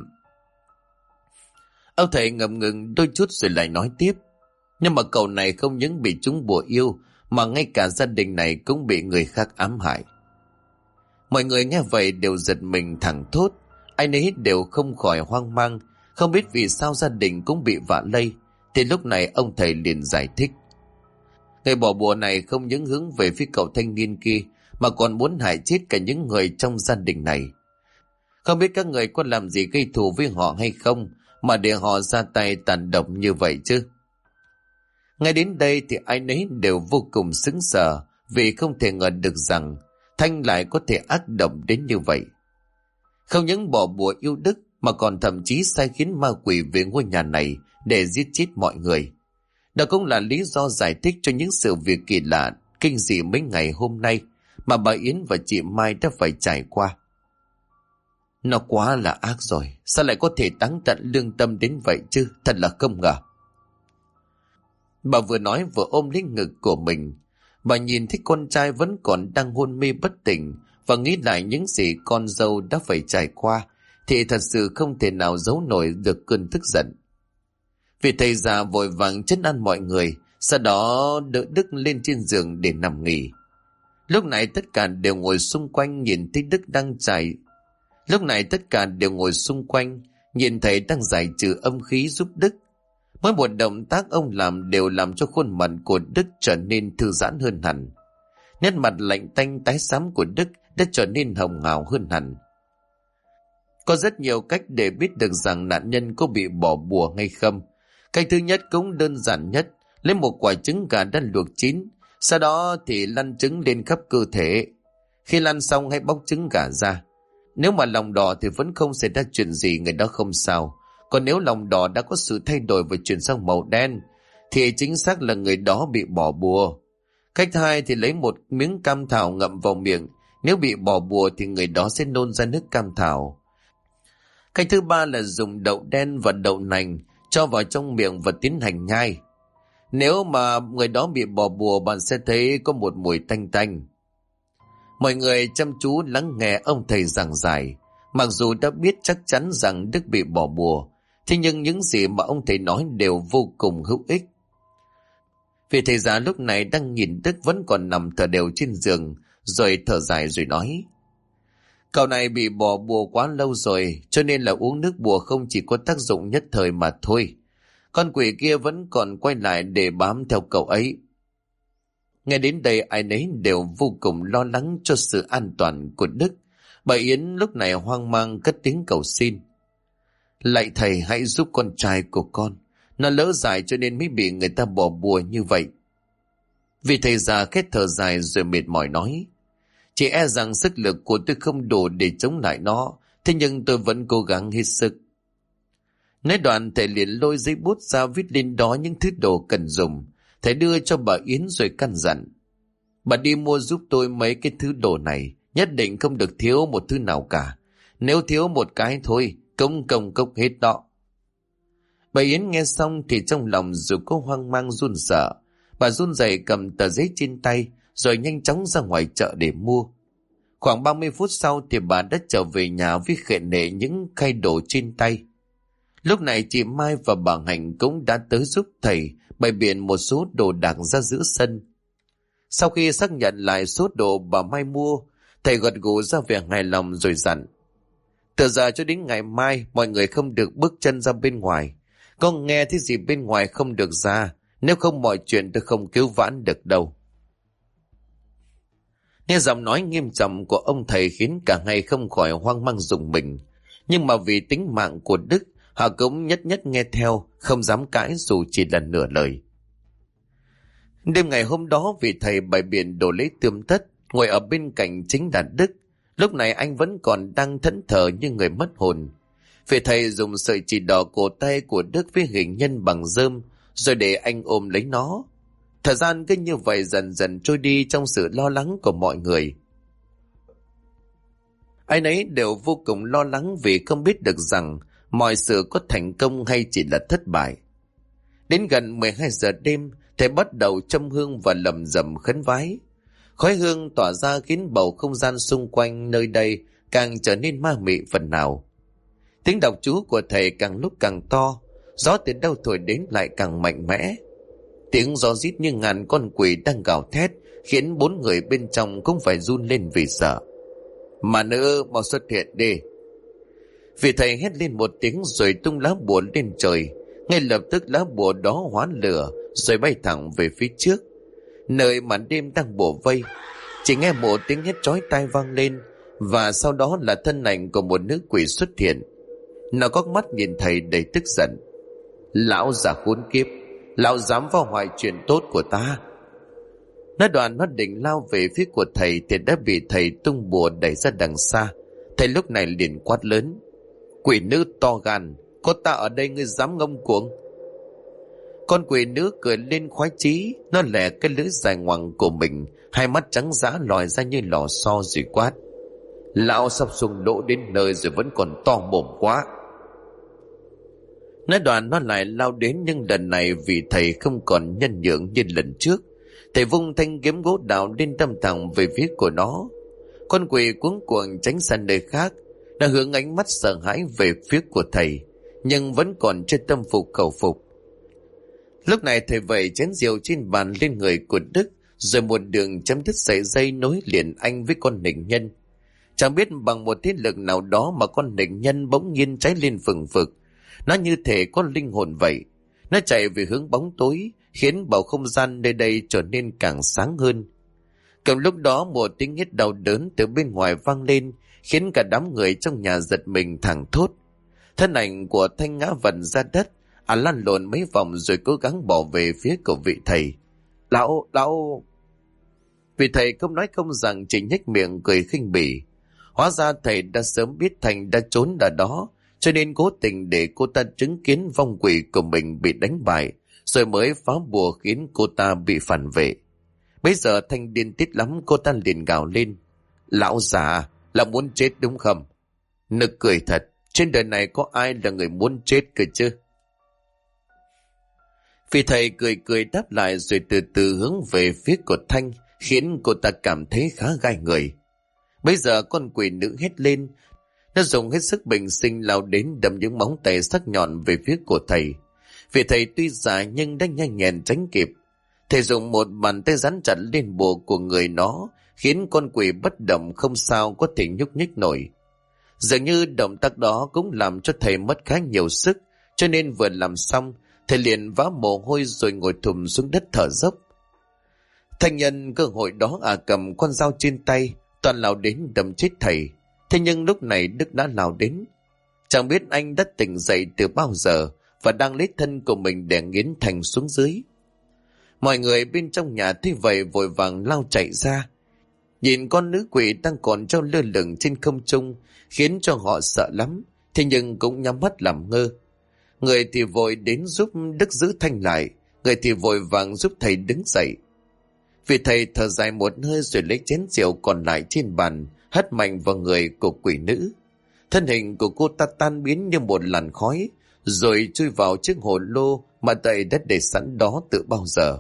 Ông thầy ngập ngừng đôi chút rồi lại nói tiếp. Nhưng mà cậu này không những bị chúng bùa yêu, mà ngay cả gia đình này cũng bị người khác ám hại. Mọi người nghe vậy đều giật mình thẳng thốt. Ai nấy đều không khỏi hoang mang, không biết vì sao gia đình cũng bị vạ lây. Thì lúc này ông thầy liền giải thích. Người bỏ bùa này không những hướng về phía cậu thanh niên kia, mà còn muốn hại chết cả những người trong gia đình này. Không biết các người có làm gì gây thù với họ hay không, mà để họ ra tay tàn độc như vậy chứ? Ngay đến đây thì ai nấy đều vô cùng sững sờ, vì không thể ngờ được rằng Thanh lại có thể ác độc đến như vậy. Không những bỏ bùa yêu Đức, mà còn thậm chí sai khiến ma quỷ về ngôi nhà này để giết chết mọi người. Đó cũng là lý do giải thích cho những sự việc kỳ lạ, kinh dị mấy ngày hôm nay mà bà Yến và chị Mai đã phải trải qua. Nó quá là ác rồi, sao lại có thể táng tận lương tâm đến vậy chứ, thật là không ngờ. Bà vừa nói vừa ôm lấy ngực của mình. Bà nhìn thấy con trai vẫn còn đang hôn mê bất tỉnh, và nghĩ lại những gì con dâu đã phải trải qua, thì thật sự không thể nào giấu nổi được cơn tức giận. Vì thầy già vội vàng trấn an mọi người, sau đó đỡ Đức lên trên giường để nằm nghỉ. Lúc này tất cả đều ngồi xung quanh nhìn thấy Đức đang giải. Lúc này tất cả đều ngồi xung quanh nhìn thầy đang giải trừ âm khí giúp Đức. Mỗi một động tác ông làm đều làm cho khuôn mặt của Đức trở nên thư giãn hơn hẳn. Nét mặt lạnh tanh tái xám của Đức đã trở nên hồng hào hơn hẳn. Có rất nhiều cách để biết được rằng nạn nhân có bị bỏ bùa hay không. Cách thứ nhất cũng đơn giản nhất, lấy một quả trứng gà đã luộc chín, sau đó thì lăn trứng lên khắp cơ thể. Khi lăn xong hãy bóc trứng gà ra. Nếu mà lòng đỏ thì vẫn không xảy ra chuyện gì, người đó không sao. Còn nếu lòng đỏ đã có sự thay đổi và chuyển sang màu đen thì chính xác là người đó bị bỏ bùa. Cách hai thì lấy một miếng cam thảo ngậm vào miệng. Nếu bị bỏ bùa thì người đó sẽ nôn ra nước cam thảo. Cách thứ ba là dùng đậu đen và đậu nành cho vào trong miệng và tiến hành nhai. Nếu mà người đó bị bỏ bùa, bạn sẽ thấy có một mùi tanh tanh. Mọi người chăm chú lắng nghe ông thầy giảng giải. Mặc dù đã biết chắc chắn rằng Đức bị bỏ bùa, thế nhưng những gì mà ông thầy nói đều vô cùng hữu ích. Vị thầy già lúc này đang nhìn Đức vẫn còn nằm thở đều trên giường, rồi thở dài rồi nói: Cậu này bị bỏ bùa quá lâu rồi, cho nên là uống nước bùa không chỉ có tác dụng nhất thời mà thôi. Con quỷ kia vẫn còn quay lại để bám theo cậu ấy. Nghe đến đây ai nấy đều vô cùng lo lắng cho sự an toàn của Đức. Bà Yến lúc này hoang mang cất tiếng cầu xin: Lạy thầy, hãy giúp con trai của con. Nó lỡ dại cho nên mới bị người ta bỏ bùa như vậy. Vị thầy già khét thở dài rồi mệt mỏi nói: Chỉ e rằng sức lực của tôi không đủ để chống lại nó, thế nhưng tôi vẫn cố gắng hết sức. Nói đoạn thầy liền lôi giấy bút ra viết lên đó những thứ đồ cần dùng. Thầy đưa cho bà Yến rồi căn dặn: Bà đi mua giúp tôi mấy cái thứ đồ này, nhất định không được thiếu một thứ nào cả. Nếu thiếu một cái thôi, công cốc hết đó. Bà Yến nghe xong thì trong lòng dù có hoang mang run sợ, bà run rẩy cầm tờ giấy trên tay rồi nhanh chóng ra ngoài chợ để mua. Khoảng 30 phút sau thì bà đã trở về nhà với khệ nệ những khay đồ trên tay. Lúc này chị Mai và bà Hạnh cũng đã tới giúp thầy bày biện một số đồ đạc ra giữa sân. Sau khi xác nhận lại số đồ bà Mai mua, thầy gật gù ra vẻ hài lòng rồi dặn: Từ giờ cho đến ngày mai mọi người không được bước chân ra bên ngoài. Có nghe thấy gì bên ngoài không được ra, nếu không mọi chuyện tôi không cứu vãn được đâu. Nghe giọng nói nghiêm trọng của ông thầy khiến cả hai không khỏi hoang mang rùng mình. Nhưng mà vì tính mạng của Đức, họ cũng nhất nhất nghe theo, không dám cãi dù chỉ là nửa lời. Đêm ngày hôm đó, vị thầy bày biện đồ lễ tươm tất, ngồi ở bên cạnh chính là Đức. Lúc này anh vẫn còn đang thẫn thờ như người mất hồn. Vị thầy dùng sợi chỉ đỏ cổ tay của Đức với hình nhân bằng rơm, rồi để anh ôm lấy nó. Thời gian cứ như vậy dần dần trôi đi trong sự lo lắng của mọi người. Ai nấy đều vô cùng lo lắng vì không biết được rằng mọi sự có thành công hay chỉ là thất bại. Đến gần 12 giờ đêm, thầy bắt đầu châm hương và lầm rầm khấn vái. Khói hương tỏa ra khiến bầu không gian xung quanh nơi đây càng trở nên ma mị phần nào. Tiếng đọc chú của thầy càng lúc càng to, gió từ đâu thổi đến lại càng mạnh mẽ. Tiếng gió rít như ngàn con quỷ đang gào thét, khiến 4 người bên trong cũng phải run lên vì sợ. Mà nữ mau xuất hiện đi. Vị thầy hét lên một tiếng rồi tung lá bùa lên trời. Ngay lập tức lá bùa đó hóa lửa rồi bay thẳng về phía trước, nơi màn đêm đang bủa vây. Chỉ nghe một tiếng hét chói tai vang lên, và sau đó là thân ảnh của một nữ quỷ xuất hiện. Nó có mắt nhìn thầy đầy tức giận. Lão già khốn kiếp, lão dám phá hoại chuyện tốt của ta. Nói đoạn nó định lao về phía của thầy thì đã bị thầy tung bùa đẩy ra đằng xa. Thầy lúc này liền quát lớn: Quỷ nữ to gan, có ta ở đây ngươi dám ngông cuồng? Con quỷ nữ cười lên khoái chí, nó lẻ cái lưỡi dài ngoằng của mình, hai mắt trắng dã lòi ra như lò xo rồi quát: Lão sắp xung đỗ đến nơi rồi vẫn còn to mồm quá. Nói đoạn nó lại lao đến, nhưng lần này vì thầy không còn nhân nhượng như lần trước. Thầy vung thanh kiếm gỗ đào lên đâm thẳng về phía của nó. Con quỷ cuống cuồng tránh sang nơi khác, nó hướng ánh mắt sợ hãi về phía của thầy, nhưng vẫn còn chưa tâm phục khẩu phục. Lúc này thầy vẩy chén rượu trên bàn lên người của Đức, rồi một đường chấm đứt sợi dây nối liền anh với con nịnh nhân. Chẳng biết bằng một thế lực nào đó mà con nịnh nhân bỗng nhiên cháy lên phừng phực. Nó như thể có linh hồn vậy. Nó chạy về hướng bóng tối, khiến bầu không gian nơi đây trở nên càng sáng hơn. Cùng lúc đó một tiếng hét đau đớn từ bên ngoài vang lên, khiến cả đám người trong nhà giật mình thảng thốt. Thân ảnh của Thanh ngã vật ra đất, lăn lộn mấy vòng rồi cố gắng bỏ về phía của vị thầy. Lão... Vị thầy không nói không rằng, chỉ nhếch miệng cười khinh bỉ. Hóa ra thầy đã sớm biết Thanh đã trốn ở đó, cho nên cố tình để cô ta chứng kiến vong quỷ của mình bị đánh bại, rồi mới phá bùa khiến cô ta bị phản vệ. Bây giờ Thanh điên tiết lắm, cô ta liền gào lên. Lão già, là muốn chết đúng không? Nực cười thật, trên đời này có ai là người muốn chết cơ chứ? Vị thầy cười cười đáp lại rồi từ từ hướng về phía của Thanh, khiến cô ta cảm thấy khá gai người. Bây giờ con quỷ nữ hét lên, nó dùng hết sức bình sinh lao đến đâm những móng tay sắc nhọn về phía của thầy. Vị thầy tuy già nhưng đã nhanh nhẹn tránh kịp. Thầy dùng một bàn tay rắn chặt lên bùa của người nó, khiến con quỷ bất động không sao có thể nhúc nhích nổi. Dường như động tác đó cũng làm cho thầy mất khá nhiều sức, cho nên vừa làm xong, thầy liền vã mồ hôi rồi ngồi thụm xuống đất thở dốc. Thanh nhân cơ hội đó cầm con dao trên tay, toàn lao đến đâm chết thầy. Thế nhưng lúc này Đức đã lao đến. Chẳng biết anh đã tỉnh dậy từ bao giờ và đang lấy thân của mình để nghiến thành xuống dưới. Mọi người bên trong nhà thấy vậy vội vàng lao chạy ra. Nhìn con nữ quỷ đang còn treo lơ lửng trên không trung khiến cho họ sợ lắm, thế nhưng cũng nhắm mắt làm ngơ. Người thì vội đến giúp Đức giữ Thanh lại, người thì vội vàng giúp thầy đứng dậy. Vì thầy thở dài một hơi rồi lấy chén rượu còn lại trên bàn, hất mạnh vào người của quỷ nữ. Thân hình của cô ta tan biến như một làn khói, rồi chui vào chiếc hồ lô mà thầy đã để sẵn đó từ bao giờ.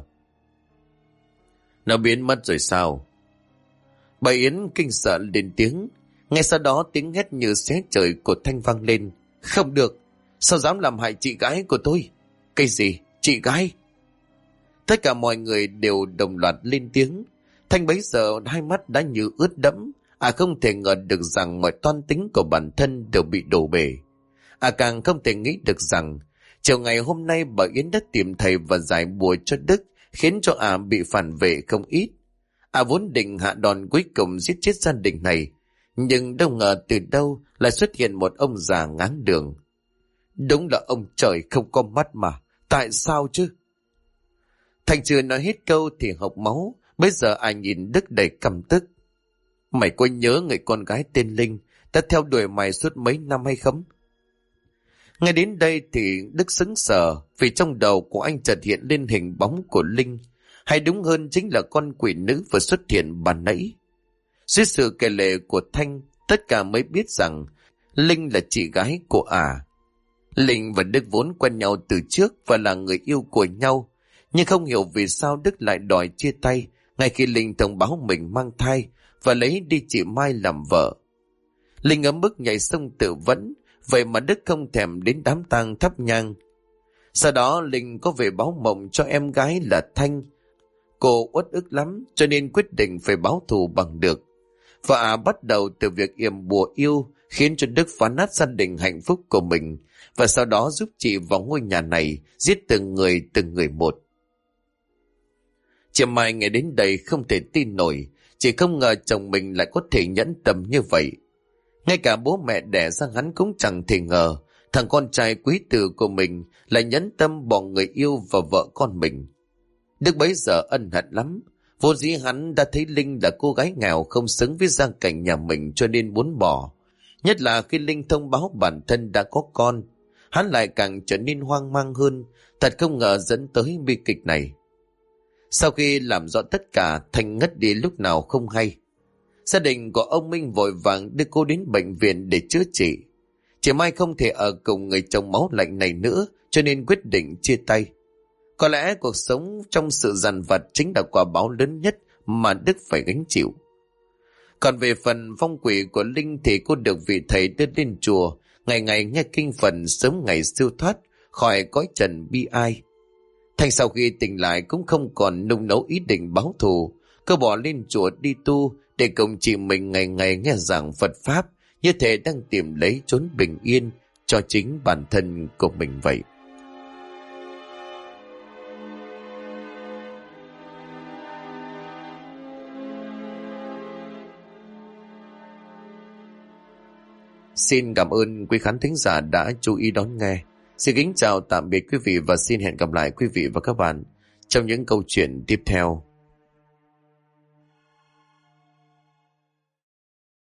Nó biến mất rồi sao? Bà Yến kinh sợ lên tiếng. Ngay sau đó tiếng hét như xé trời của Thanh vang lên. Không được, sao dám làm hại chị gái của tôi? Cái gì? Chị gái? Tất cả mọi người đều đồng loạt lên tiếng. Thanh bấy giờ hai mắt đã như ướt đẫm. Không thể ngờ được rằng mọi toan tính của bản thân đều bị đổ bể. Càng không thể nghĩ được rằng chiều ngày hôm nay bà Yến đã tìm thầy và giải bùa cho Đức, khiến cho bị phản vệ không ít. Vốn định hạ đòn cuối cùng giết chết gia đình này, nhưng đâu ngờ từ đâu lại xuất hiện một ông già ngáng đường. Đúng là ông trời không có mắt mà, tại sao chứ? Thành chưa nói hết câu thì hộc máu. Bây giờ nhìn Đức đầy căm tức. Mày có nhớ người con gái tên Linh đã theo đuổi mày suốt mấy năm hay không? Ngay đến đây thì Đức sững sờ, vì trong đầu của anh chợt hiện lên hình bóng của Linh, hay đúng hơn chính là con quỷ nữ vừa xuất hiện ban nãy. Dưới sự kể lể của Thanh, tất cả mới biết rằng Linh là chị gái của Linh và Đức vốn quen nhau từ trước và là người yêu của nhau, nhưng không hiểu vì sao Đức lại đòi chia tay ngay khi Linh thông báo mình mang thai và lấy đi chị Mai làm vợ. Linh ấm bức nhảy sông tự vẫn, vậy mà Đức không thèm đến đám tang thắp nhang. Sau đó Linh có về báo mộng cho em gái là Thanh. Cô uất ức lắm cho nên quyết định phải báo thù bằng được. Và bắt đầu từ việc yểm bùa yêu khiến cho Đức phá nát gia đình hạnh phúc của mình, và sau đó giúp chị vào ngôi nhà này giết từng người một. Chị Mai nghe đến đây không thể tin nổi, chị không ngờ chồng mình lại có thể nhẫn tâm như vậy. Ngay cả bố mẹ đẻ ra hắn cũng chẳng thể ngờ thằng con trai quý tử của mình lại nhẫn tâm bỏ người yêu và vợ con mình. Đức bấy giờ ân hận lắm. Vô dĩ hắn đã thấy Linh là cô gái nghèo không xứng với gia cảnh nhà mình cho nên muốn bỏ. Nhất là khi Linh thông báo bản thân đã có con, hắn lại càng trở nên hoang mang hơn. Thật không ngờ dẫn tới bi kịch này. Sau khi làm rõ tất cả, Thanh ngất đi lúc nào không hay. Gia đình của ông Minh vội vàng đưa cô đến bệnh viện để chữa trị. Chị Mai không thể ở cùng người chồng máu lạnh này nữa, cho nên quyết định chia tay. Có lẽ cuộc sống trong sự dằn vặt chính là quả báo lớn nhất mà Đức phải gánh chịu. Còn về phần vong quỷ của Linh thì cô được vị thầy đưa lên chùa, ngày ngày nghe kinh Phật, sớm ngày siêu thoát khỏi cõi trần bi ai. Thanh sau khi tỉnh lại cũng không còn nung nấu ý định báo thù. Cô bỏ lên chùa đi tu để cùng chị mình ngày ngày nghe giảng Phật Pháp, như thể đang tìm lấy chốn bình yên cho chính bản thân của mình vậy. Xin cảm ơn quý khán thính giả đã chú ý đón nghe. Xin kính chào tạm biệt quý vị và xin hẹn gặp lại quý vị và các bạn trong những câu chuyện tiếp theo.